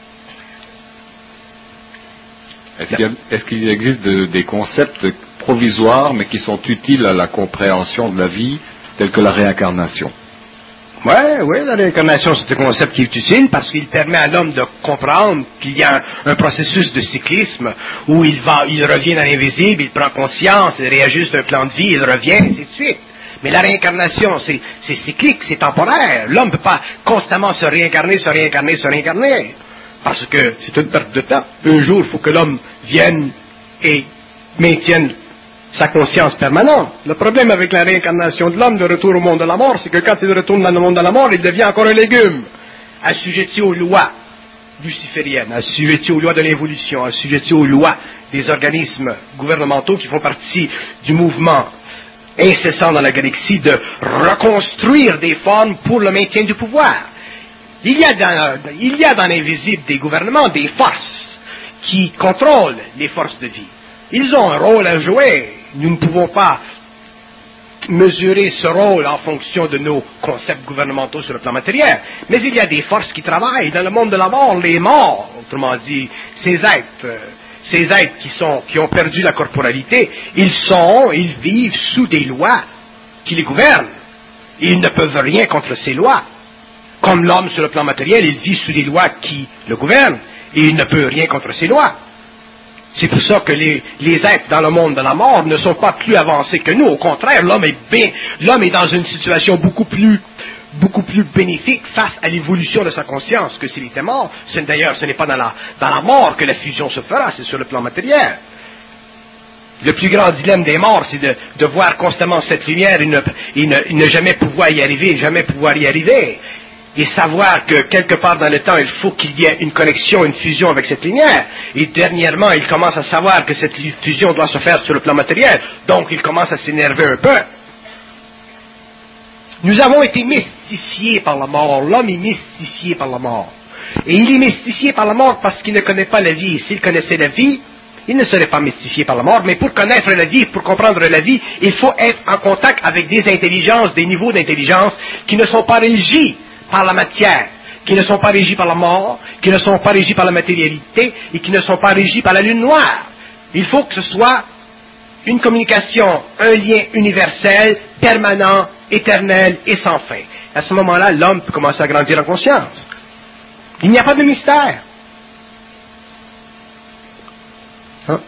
Est-ce qu'il, y a, est-ce qu'il existe de, des concepts provisoires, mais qui sont utiles à la compréhension de la vie, tels que la réincarnation? Oui, oui, la réincarnation, c'est un concept qui est utile parce qu'il permet à l'homme de comprendre qu'il y a un, un processus de cyclisme où il va, il revient dans l'invisible, il prend conscience, il réajuste un plan de vie, il revient, et ainsi de suite. Mais la réincarnation, c'est, c'est cyclique, c'est temporaire. L'homme ne peut pas constamment se réincarner, se réincarner, se réincarner. Parce que c'est une perte de temps. Un jour, il faut que l'homme vienne et maintienne sa conscience permanente. Le problème avec la réincarnation de l'homme de retour au monde de la mort, c'est que quand il retourne dans le monde de la mort, il devient encore un légume, assujetti aux lois lucifériennes, assujetti aux lois de l'évolution, assujetti aux lois des organismes gouvernementaux qui font partie du mouvement incessant dans la galaxie de reconstruire des formes pour le maintien du pouvoir. Il y a dans, il y a dans l'invisible des gouvernements, des forces qui contrôlent les forces de vie. Ils ont un rôle à jouer. Nous ne pouvons pas mesurer ce rôle en fonction de nos concepts gouvernementaux sur le plan matériel. Mais il y a des forces qui travaillent dans le monde de la mort, les morts, autrement dit, ces êtres, ces êtres qui sont, qui ont perdu la corporalité, ils sont, ils vivent sous des lois qui les gouvernent. Ils ne peuvent rien contre ces lois. Comme l'homme sur le plan matériel, il vit sous des lois qui le gouvernent, et il ne peut rien contre ces lois. C'est pour ça que les, les êtres dans le monde de la mort ne sont pas plus avancés que nous. Au contraire, l'homme est bien, l'homme est dans une situation beaucoup plus, beaucoup plus bénéfique face à l'évolution de sa conscience que s'il était mort. C'est, d'ailleurs, ce n'est pas dans la, dans la mort que la fusion se fera, c'est sur le plan matériel. Le plus grand dilemme des morts, c'est de, de voir constamment cette lumière et ne, et ne, et ne jamais pouvoir y arriver, jamais pouvoir y arriver. Et savoir que quelque part dans le temps, il faut qu'il y ait une connexion, une fusion avec cette lumière. Et dernièrement, il commence à savoir que cette fusion doit se faire sur le plan matériel. Donc, il commence à s'énerver un peu. Nous avons été mystifiés par la mort. L'homme est mystifié par la mort. Et il est mystifié par la mort parce qu'il ne connaît pas la vie. S'il connaissait la vie, il ne serait pas mystifié par la mort. Mais pour connaître la vie, pour comprendre la vie, il faut être en contact avec des intelligences, des niveaux d'intelligence qui ne sont pas régis par la matière, qui ne sont pas régis par la mort, qui ne sont pas régis par la matérialité et qui ne sont pas régis par la lune noire. Il faut que ce soit une communication, un lien universel, permanent, éternel et sans fin. À ce moment-là, l'homme peut commencer à grandir en conscience. Il n'y a pas de mystère. Hein?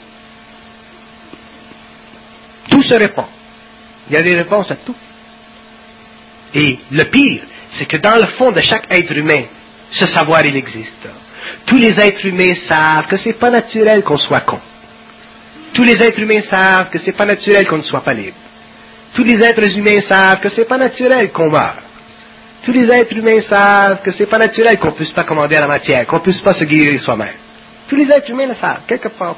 Tout se répond. Il y a des réponses à tout. Et le pire, c'est que dans le fond de chaque être humain, ce savoir, il existe. Tous les êtres humains savent que c'est pas naturel qu'on soit con. Tous les êtres humains savent que c'est pas naturel qu'on ne soit pas libre. Tous les êtres humains savent que c'est pas naturel qu'on meure. Tous les êtres humains savent que c'est pas naturel qu'on puisse pas commander à la matière, qu'on puisse pas se guérir soi-même. Tous les êtres humains le savent, quelque part.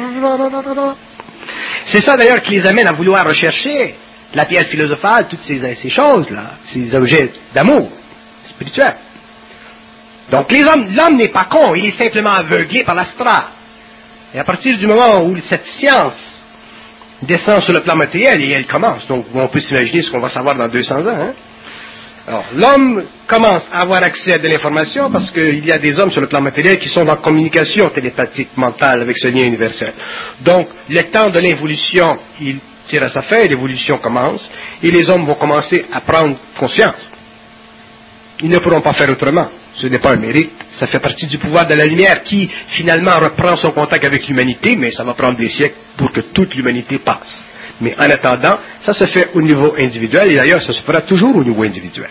C'est ça d'ailleurs qui les amène à vouloir rechercher la pierre philosophale, toutes ces, ces choses-là, ces objets d'amour spirituel. Donc les hommes, l'homme n'est pas con, il est simplement aveuglé par l'astral. Et à partir du moment où cette science descend sur le plan matériel, et elle commence, donc on peut s'imaginer ce qu'on va savoir dans deux cents ans. Hein? Alors l'homme commence à avoir accès à de l'information parce qu'il y a des hommes sur le plan matériel qui sont en communication télépathique mentale avec ce lien universel. Donc le temps de l'évolution, il tire à sa fin, l'évolution commence, et les hommes vont commencer à prendre conscience. Ils ne pourront pas faire autrement. Ce n'est pas un mérite. Ça fait partie du pouvoir de la lumière qui, finalement, reprend son contact avec l'humanité, mais ça va prendre des siècles pour que toute l'humanité passe. Mais en attendant, ça se fait au niveau individuel, et d'ailleurs, ça se fera toujours au niveau individuel.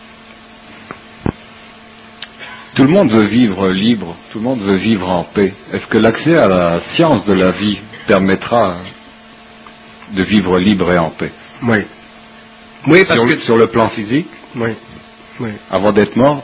Tout le monde veut vivre libre, tout le monde veut vivre en paix. Est-ce que l'accès à la science de la vie permettra de vivre libre et en paix? Oui. Oui, parce sur, que... Sur le plan physique? Oui. Oui. Avant d'être mort?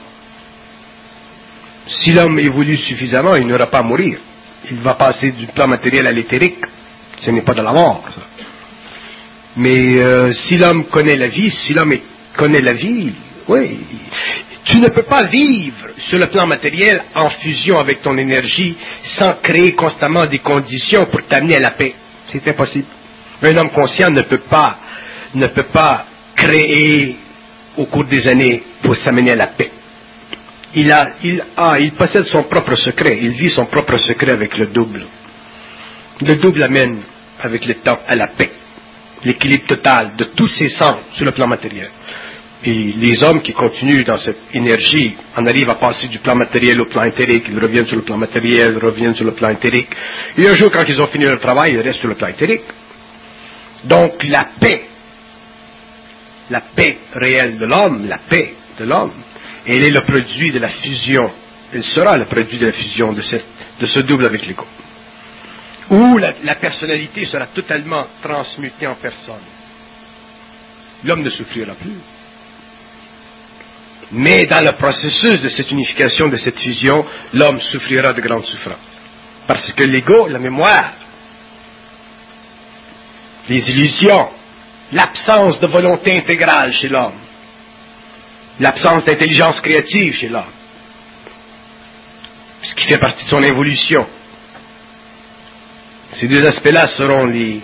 Si l'homme évolue suffisamment, il n'aura pas à mourir. Il va passer du plan matériel à l'éthérique. Ce n'est pas de la mort, ça. Mais euh, si l'homme connaît la vie, si l'homme est, connaît la vie, oui, tu ne peux pas vivre sur le plan matériel en fusion avec ton énergie sans créer constamment des conditions pour t'amener à la paix. C'est impossible. Un homme conscient ne peut pas, ne peut pas créer au cours des années pour s'amener à la paix. Il, a, il, a, il possède son propre secret, il vit son propre secret avec le double. Le double amène avec le temps à la paix, l'équilibre total de tous ses sens sur le plan matériel. Et les hommes qui continuent dans cette énergie en arrivent à passer du plan matériel au plan éthérique, ils reviennent sur le plan matériel, reviennent sur le plan éthérique. Et un jour, quand ils ont fini leur travail, ils restent sur le plan éthérique. Donc la paix, la paix réelle de l'homme, la paix de l'homme, elle est le produit de la fusion, elle sera le produit de la fusion de, cette, de ce double avec l'ego. Où la, la personnalité sera totalement transmutée en personne. L'homme ne souffrira plus. Mais dans le processus de cette unification, de cette fusion, l'homme souffrira de grandes souffrances. Parce que l'ego, la mémoire, les illusions, l'absence de volonté intégrale chez l'homme, l'absence d'intelligence créative chez l'homme, ce qui fait partie de son évolution. Ces deux aspects-là seront les,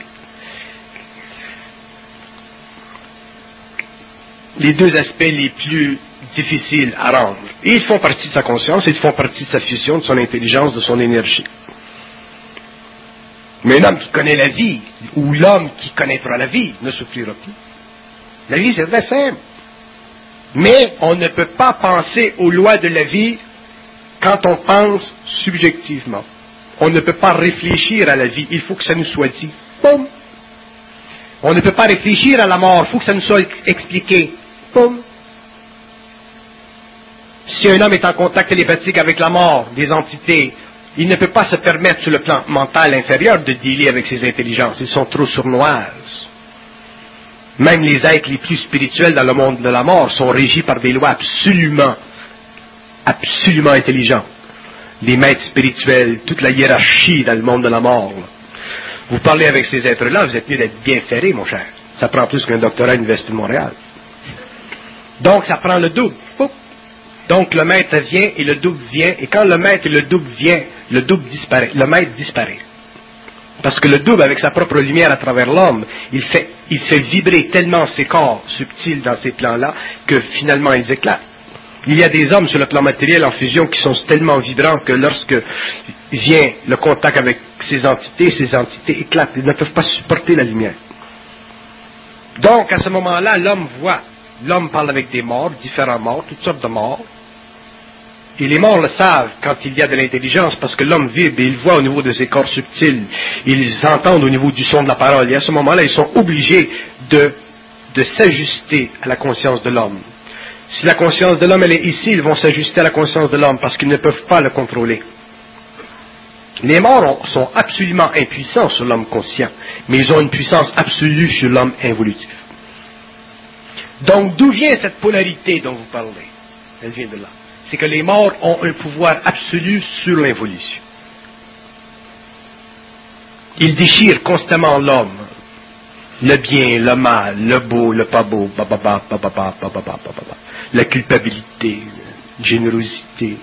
les deux aspects les plus difficiles à rendre. Et ils font partie de sa conscience, ils font partie de sa fusion, de son intelligence, de son énergie. Mais un homme qui connaît la vie, ou l'homme qui connaîtra la vie, ne souffrira plus. La vie, c'est très simple. Mais on ne peut pas penser aux lois de la vie quand on pense subjectivement. On ne peut pas réfléchir à la vie, il faut que ça nous soit dit. Boum! On ne peut pas réfléchir à la mort, il faut que ça nous soit expliqué. Boum! Si un homme est en contact télépathique avec la mort, des entités, il ne peut pas se permettre sur le plan mental inférieur de dealer avec ses intelligences, ils sont trop sournoises. Même les êtres les plus spirituels dans le monde de la mort sont régis par des lois absolument, absolument intelligentes. Les maîtres spirituels, toute la hiérarchie dans le monde de la mort. Là. Vous parlez avec ces êtres-là, vous êtes mieux d'être bien ferré, mon cher. Ça prend plus qu'un doctorat à l'Université de Montréal. Donc, ça prend le double. Oup. Donc, le maître vient et le double vient. Et quand le maître et le double vient, le double disparaît. Le maître disparaît. Parce que le double, avec sa propre lumière à travers l'homme, il fait, il fait vibrer tellement ses corps subtils dans ces plans-là que finalement ils éclatent. Il y a des hommes sur le plan matériel en fusion qui sont tellement vibrants que lorsque vient le contact avec ces entités, ces entités éclatent. Ils ne peuvent pas supporter la lumière. Donc, à ce moment-là, l'homme voit. L'homme parle avec des morts, différents morts, toutes sortes de morts. Et les morts le savent quand il y a de l'intelligence, parce que l'homme vibre et il voit au niveau de ses corps subtils. Ils entendent au niveau du son de la parole. Et à ce moment-là, ils sont obligés de, de s'ajuster à la conscience de l'homme. Si la conscience de l'homme elle est ici, ils vont s'ajuster à la conscience de l'homme, parce qu'ils ne peuvent pas le contrôler. Les morts ont, sont absolument impuissants sur l'homme conscient, mais ils ont une puissance absolue sur l'homme involutif. Donc, d'où vient cette polarité dont vous parlez? Elle vient de là. C'est que les morts ont un pouvoir absolu sur l'involution. Ils déchirent constamment l'homme. Le bien, le mal, le beau, le pas beau, ba, ba, ba, ba, ba, ba, ba, ba, ba, ba. La culpabilité, la générosité.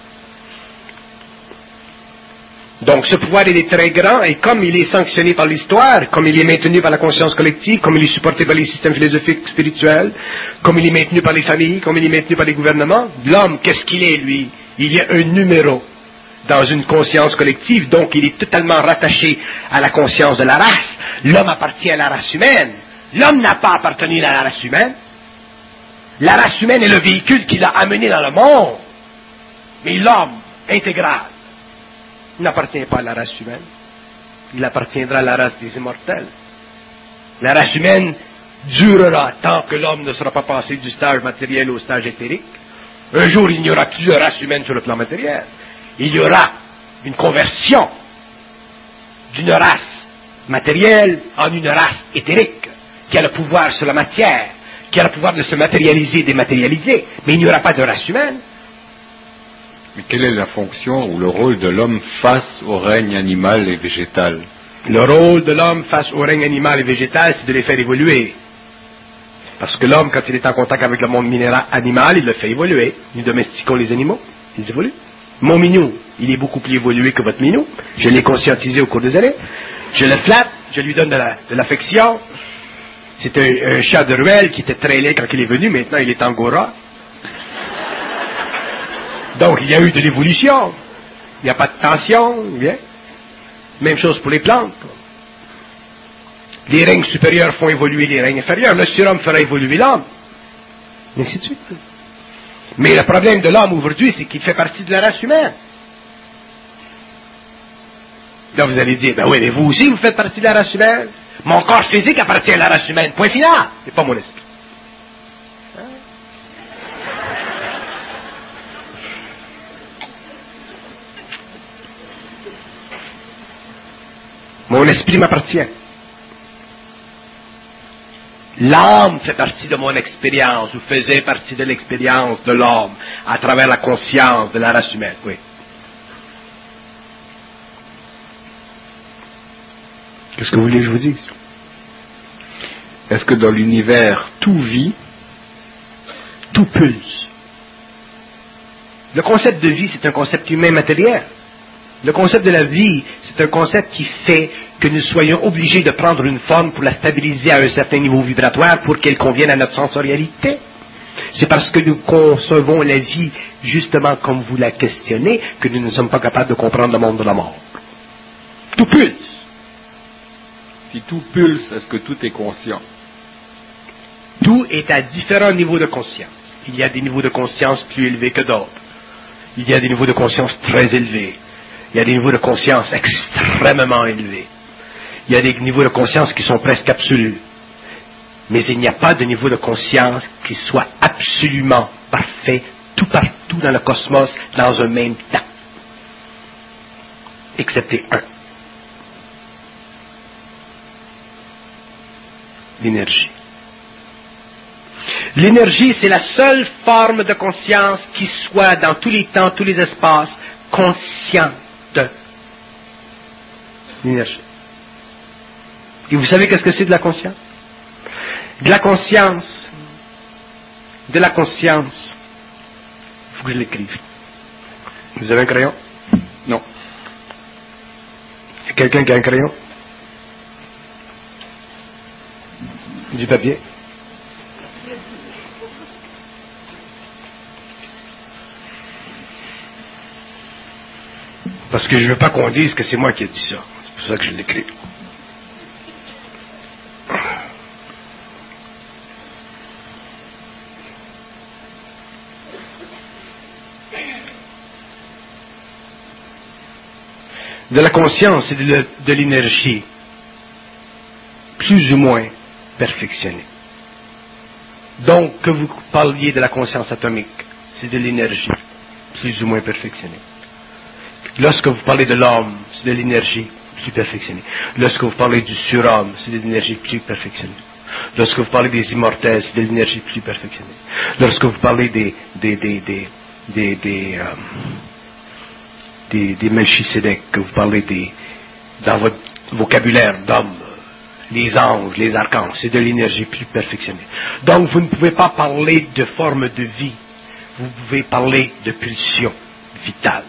Donc ce pouvoir il est très grand et comme il est sanctionné par l'histoire, comme il est maintenu par la conscience collective, comme il est supporté par les systèmes philosophiques spirituels, comme il est maintenu par les familles, comme il est maintenu par les gouvernements, l'homme, qu'est-ce qu'il est lui? Il y a un numéro dans une conscience collective, donc il est totalement rattaché à la conscience de la race. L'homme appartient à la race humaine. L'homme n'a pas appartenu à la race humaine. La race humaine est le véhicule qui l'a amené dans le monde. Mais l'homme intégral n'appartient pas à la race humaine. Il appartiendra à la race des immortels. La race humaine durera tant que l'homme ne sera pas passé du stage matériel au stage éthérique. Un jour, il n'y aura plus de race humaine sur le plan matériel. Il y aura une conversion d'une race matérielle en une race éthérique qui a le pouvoir sur la matière, qui a le pouvoir de se matérialiser et dématérialiser. Mais il n'y aura pas de race humaine. Mais quelle est la fonction ou le rôle de l'homme face au règne animal et végétal? Le rôle de l'homme face au règne animal et végétal, c'est de les faire évoluer. Parce que l'homme, quand il est en contact avec le monde minéral animal, il le fait évoluer. Nous domestiquons les animaux, ils évoluent. Mon minou, il est beaucoup plus évolué que votre minou. Je l'ai conscientisé au cours des années. Je le flatte, je lui donne de, la, de l'affection. C'est un, un chat de ruelle qui était très laid quand il est venu, maintenant il est angora. Donc, il y a eu de l'évolution. Il n'y a pas de tension. Bien. Même chose pour les plantes. Les règnes supérieurs font évoluer les règnes inférieurs. Le surhomme fera évoluer l'homme. Et ainsi de suite. Mais le problème de l'homme aujourd'hui, c'est qu'il fait partie de la race humaine. Là, vous allez dire, ben oui, mais vous aussi, vous faites partie de la race humaine. Mon corps physique appartient à la race humaine. Point final. C'est pas mon esprit. Mon esprit m'appartient. L'âme fait partie de mon expérience, ou faisait partie de l'expérience de l'homme, à travers la conscience de la race humaine, oui. Qu'est-ce que vous voulez que je vous dise? Est-ce que dans l'univers, tout vit, tout pulse? Le concept de vie, c'est un concept humain matériel. Le concept de la vie, c'est un concept qui fait que nous soyons obligés de prendre une forme pour la stabiliser à un certain niveau vibratoire pour qu'elle convienne à notre sensorialité. C'est parce que nous concevons la vie justement comme vous la questionnez que nous ne sommes pas capables de comprendre le monde de la mort. Tout pulse. Si tout pulse, est-ce que tout est conscient? Tout est à différents niveaux de conscience. Il y a des niveaux de conscience plus élevés que d'autres. Il y a des niveaux de conscience très élevés. Il y a des niveaux de conscience extrêmement élevés. Il y a des niveaux de conscience qui sont presque absolus. Mais il n'y a pas de niveau de conscience qui soit absolument parfait, tout partout dans le cosmos, dans un même temps. Excepté un. L'énergie. L'énergie, c'est la seule forme de conscience qui soit dans tous les temps, tous les espaces, consciente. L'énergie. Et vous savez qu'est-ce que c'est de la conscience? De la conscience. De la conscience. Il faut que je l'écrive. Vous avez un crayon? Non. C'est quelqu'un qui a un crayon? Du papier? Parce que je ne veux pas qu'on dise que c'est moi qui ai dit ça. C'est pour ça que je l'écris. De la conscience et de, de l'énergie, plus ou moins perfectionnée. Donc, que vous parliez de la conscience atomique, c'est de l'énergie, plus ou moins perfectionnée. Lorsque vous parlez de l'homme, c'est de l'énergie plus perfectionnée. Lorsque vous parlez du surhomme, c'est de l'énergie plus perfectionnée. Lorsque vous parlez des immortels, c'est de l'énergie plus perfectionnée. Lorsque vous parlez des des des des des des, euh, des, des Melchisédek, que vous parlez des dans votre vocabulaire d'homme, les anges, les archanges, c'est de l'énergie plus perfectionnée. Donc vous ne pouvez pas parler de forme de vie, vous pouvez parler de pulsion vitale.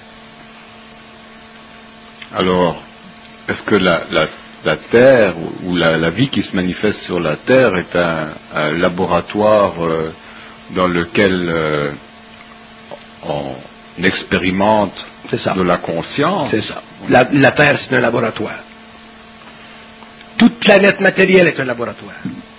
Alors, est-ce que la, la, la Terre ou la, la vie qui se manifeste sur la Terre est un, un laboratoire euh, dans lequel euh, on expérimente de la conscience? C'est ça. La, la Terre, c'est un laboratoire. Toute planète matérielle est un laboratoire.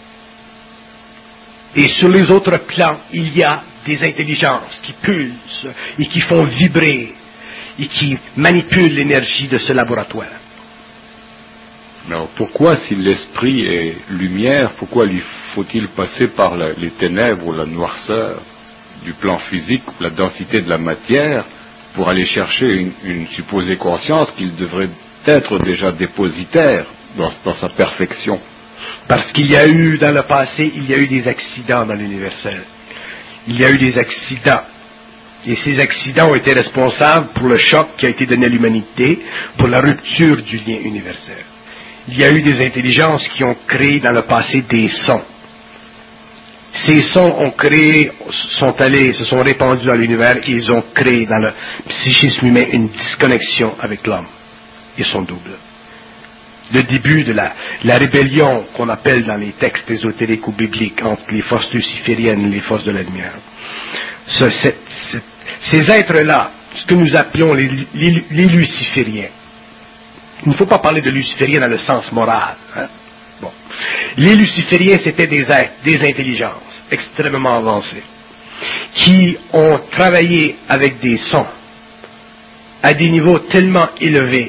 Et sur les autres plans, il y a des intelligences qui pulsent et qui font vibrer et qui manipulent l'énergie de ce laboratoire. Alors pourquoi, si l'esprit est lumière, pourquoi lui faut-il passer par la, les ténèbres ou la noirceur du plan physique, la densité de la matière, pour aller chercher une, une supposée conscience qu'il devrait être déjà dépositaire dans, dans sa perfection? Parce qu'il y a eu, dans le passé, il y a eu des accidents dans l'universel. Il y a eu des accidents. Et ces accidents ont été responsables pour le choc qui a été donné à l'humanité, pour la rupture du lien universel. Il y a eu des intelligences qui ont créé dans le passé des sons. Ces sons ont créé, sont allés, se sont répandus dans l'univers et ils ont créé dans le psychisme humain une disconnexion avec l'homme et son double. Le début de la, la rébellion qu'on appelle dans les textes ésotériques ou bibliques entre les forces lucifériennes et les forces de la lumière. Ce, cette, cette, ces êtres-là, ce que nous appelons les, les, les lucifériens, il ne faut pas parler de lucifériens dans le sens moral. Hein? Bon. Les lucifériens, c'était des êtres, des intelligences extrêmement avancées, qui ont travaillé avec des sons à des niveaux tellement élevés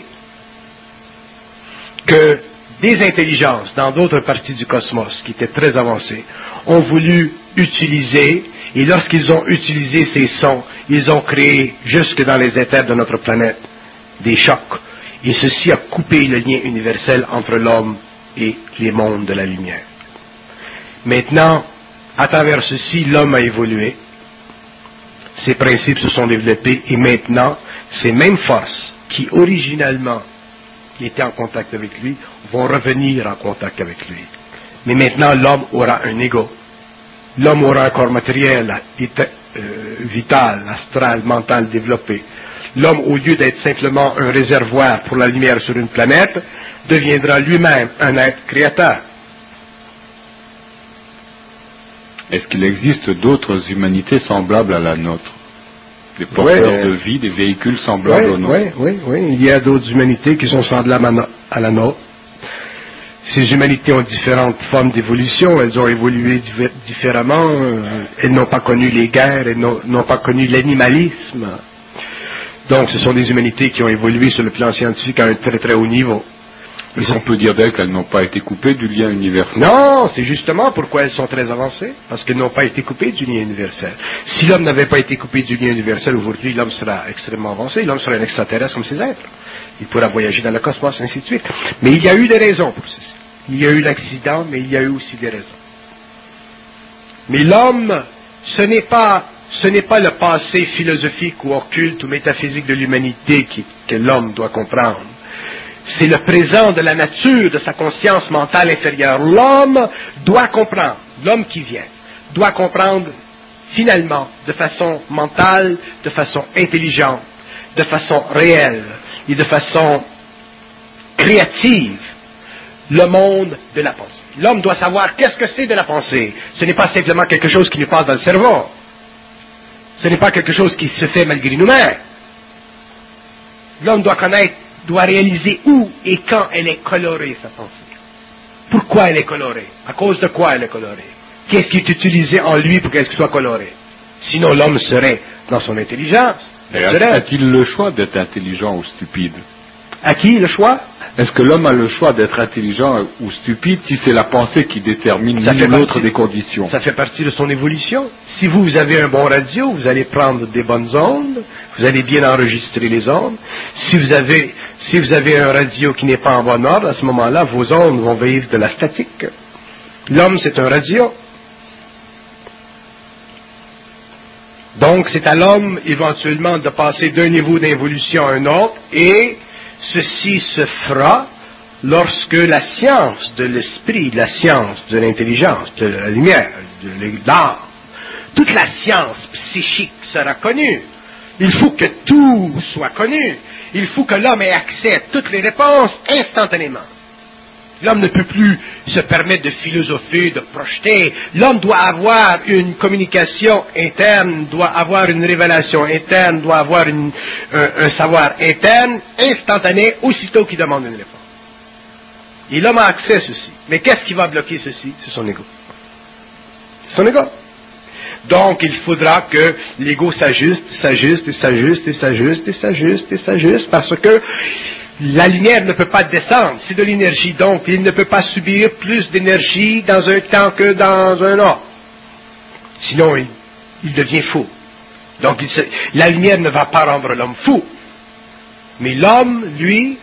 que des intelligences dans d'autres parties du cosmos qui étaient très avancées ont voulu utiliser, et lorsqu'ils ont utilisé ces sons, ils ont créé, jusque dans les éthers de notre planète, des chocs. Et ceci a coupé le lien universel entre l'homme et les mondes de la lumière. Maintenant, à travers ceci, l'homme a évolué, ses principes se sont développés, et maintenant, ces mêmes forces qui, originalement, étaient en contact avec lui, vont revenir en contact avec lui. Mais maintenant, l'homme aura un ego. L'homme aura un corps matériel, euh, vital, astral, mental développé. L'homme, au lieu d'être simplement un réservoir pour la lumière sur une planète, deviendra lui-même un être créateur. Est-ce qu'il existe d'autres humanités semblables à la nôtre? Des porteurs ouais, de vie, des véhicules semblables ouais, aux nôtres? Oui, oui, oui. Il y a d'autres humanités qui sont semblables à la nôtre. Ces humanités ont différentes formes d'évolution, elles ont évolué différemment, elles n'ont pas connu les guerres, elles n'ont pas connu l'animalisme. Donc ce sont des humanités qui ont évolué sur le plan scientifique à un très très haut niveau. Est-ce qu'on peut dire d'elles qu'elles n'ont pas été coupées du lien universel? Non, c'est justement pourquoi elles sont très avancées, parce qu'elles n'ont pas été coupées du lien universel. Si l'homme n'avait pas été coupé du lien universel, aujourd'hui l'homme sera extrêmement avancé, l'homme sera un extraterrestre comme ses êtres. Il pourra voyager dans le cosmos, ainsi de suite. Mais il y a eu des raisons pour ceci. Il y a eu l'accident, mais il y a eu aussi des raisons. Mais l'homme, ce n'est pas, ce n'est pas le passé philosophique ou occulte ou métaphysique de l'humanité qui, que l'homme doit comprendre. C'est le présent de la nature, de sa conscience mentale inférieure. L'homme doit comprendre, l'homme qui vient, doit comprendre finalement, de façon mentale, de façon intelligente, de façon réelle et de façon créative, le monde de la pensée. L'homme doit savoir qu'est-ce que c'est de la pensée. Ce n'est pas simplement quelque chose qui nous passe dans le cerveau. Ce n'est pas quelque chose qui se fait malgré nous-mêmes. L'homme doit connaître, doit réaliser où et quand elle est colorée, sa pensée. Pourquoi elle est colorée? À cause de quoi elle est colorée? Qu'est-ce qui est utilisé en lui pour qu'elle soit colorée? Sinon, l'homme serait dans son intelligence. A-t-il le choix d'être intelligent ou stupide? À qui le choix? Est-ce que l'homme a le choix d'être intelligent ou stupide si c'est la pensée qui détermine l'une ou l'autre des conditions? Ça fait partie de son évolution. Si vous, vous avez un bon radio, vous allez prendre des bonnes ondes, vous allez bien enregistrer les ondes. Si vous avez, si vous avez un radio qui n'est pas en bon ordre, à ce moment-là, vos ondes vont vivre de la statique. L'homme, c'est un radio. Donc, c'est à l'homme, éventuellement, de passer d'un niveau d'évolution à un autre, et ceci se fera lorsque la science de l'esprit, la science de l'intelligence, de la lumière, de l'âme, toute la science psychique sera connue. Il faut que tout soit connu. Il faut que l'homme ait accès à toutes les réponses instantanément. L'homme ne peut plus se permettre de philosopher, de projeter. L'homme doit avoir une communication interne, doit avoir une révélation interne, doit avoir une, un, un savoir interne, instantané, aussitôt qu'il demande une réponse. Et l'homme a accès à ceci. Mais qu'est-ce qui va bloquer ceci? C'est son ego. C'est son ego. Donc, il faudra que l'ego s'ajuste, s'ajuste, et s'ajuste, et s'ajuste, et s'ajuste, et s'ajuste, parce que la lumière ne peut pas descendre, c'est de l'énergie, donc il ne peut pas subir plus d'énergie dans un temps que dans un autre. Sinon, il, il devient fou. Donc, il se, la lumière ne va pas rendre l'homme fou. Mais l'homme, lui,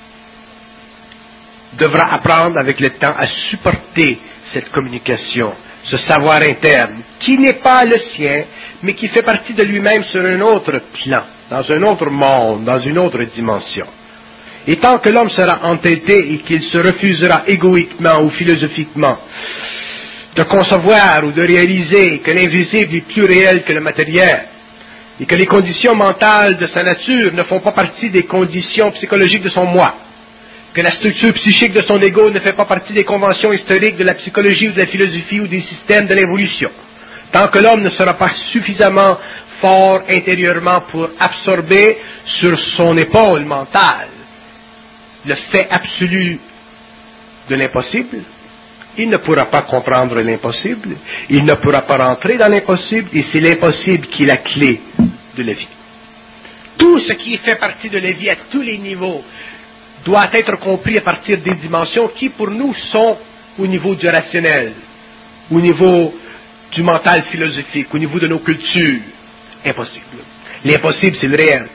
devra apprendre avec le temps à supporter cette communication, ce savoir interne, qui n'est pas le sien, mais qui fait partie de lui-même sur un autre plan, dans un autre monde, dans une autre dimension. Et tant que l'homme sera entêté et qu'il se refusera égoïquement ou philosophiquement de concevoir ou de réaliser que l'invisible est plus réel que le matériel, et que les conditions mentales de sa nature ne font pas partie des conditions psychologiques de son moi, que la structure psychique de son ego ne fait pas partie des conventions historiques de la psychologie ou de la philosophie ou des systèmes de l'évolution. Tant que l'homme ne sera pas suffisamment fort intérieurement pour absorber sur son épaule mentale le fait absolu de l'impossible, il ne pourra pas comprendre l'impossible, il ne pourra pas rentrer dans l'impossible, et c'est l'impossible qui est la clé de la vie. Tout ce qui fait partie de la vie à tous les niveaux doit être compris à partir des dimensions qui pour nous sont au niveau du rationnel, au niveau du mental philosophique, au niveau de nos cultures. Impossible. L'impossible, c'est le réel.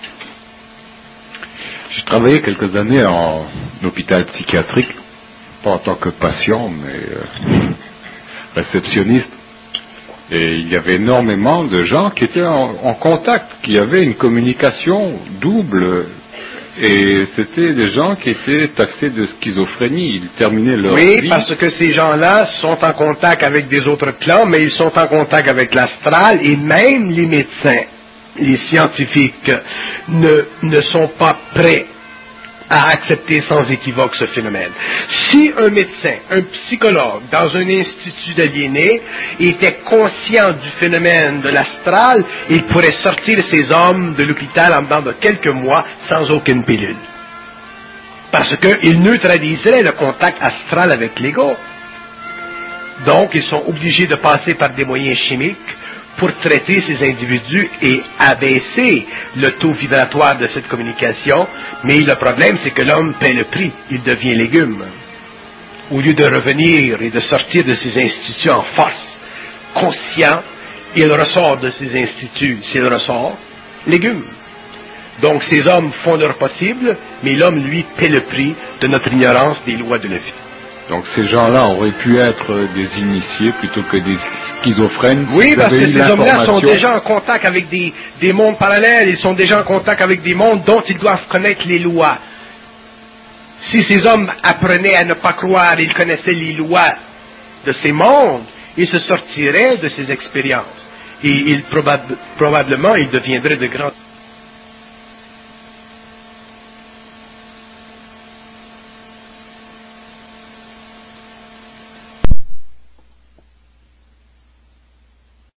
J'ai travaillé quelques années en hôpital psychiatrique, pas en tant que patient, mais euh, réceptionniste. Et il y avait énormément de gens qui étaient en, en contact, qui avaient une communication double. Et c'était des gens qui étaient taxés de schizophrénie. Ils terminaient leur oui, vie. Oui, parce que ces gens-là sont en contact avec des autres plans, mais ils sont en contact avec l'astral, et même les médecins, les scientifiques, ne, ne sont pas prêts à accepter sans équivoque ce phénomène. Si un médecin, un psychologue dans un institut d'aliénés était conscient du phénomène de l'astral, il pourrait sortir ces hommes de l'hôpital en dedans de quelques mois sans aucune pilule. Parce qu'il neutraliserait le contact astral avec l'ego. Donc, ils sont obligés de passer par des moyens chimiques pour traiter ces individus et abaisser le taux vibratoire de cette communication, mais le problème c'est que l'homme paie le prix, il devient légume. Au lieu de revenir et de sortir de ces instituts en force, conscient, il ressort de ces instituts, s'il ressort, légume. Donc ces hommes font leur possible, mais l'homme lui paie le prix de notre ignorance des lois de la vie. Donc ces gens-là auraient pu être des initiés plutôt que des schizophrènes. Oui, parce que ces hommes-là sont déjà en contact avec des, des mondes parallèles, ils sont déjà en contact avec des mondes dont ils doivent connaître les lois. Si ces hommes apprenaient à ne pas croire, ils connaissaient les lois de ces mondes, ils se sortiraient de ces expériences. Et ils, probab- probablement, ils deviendraient de grands...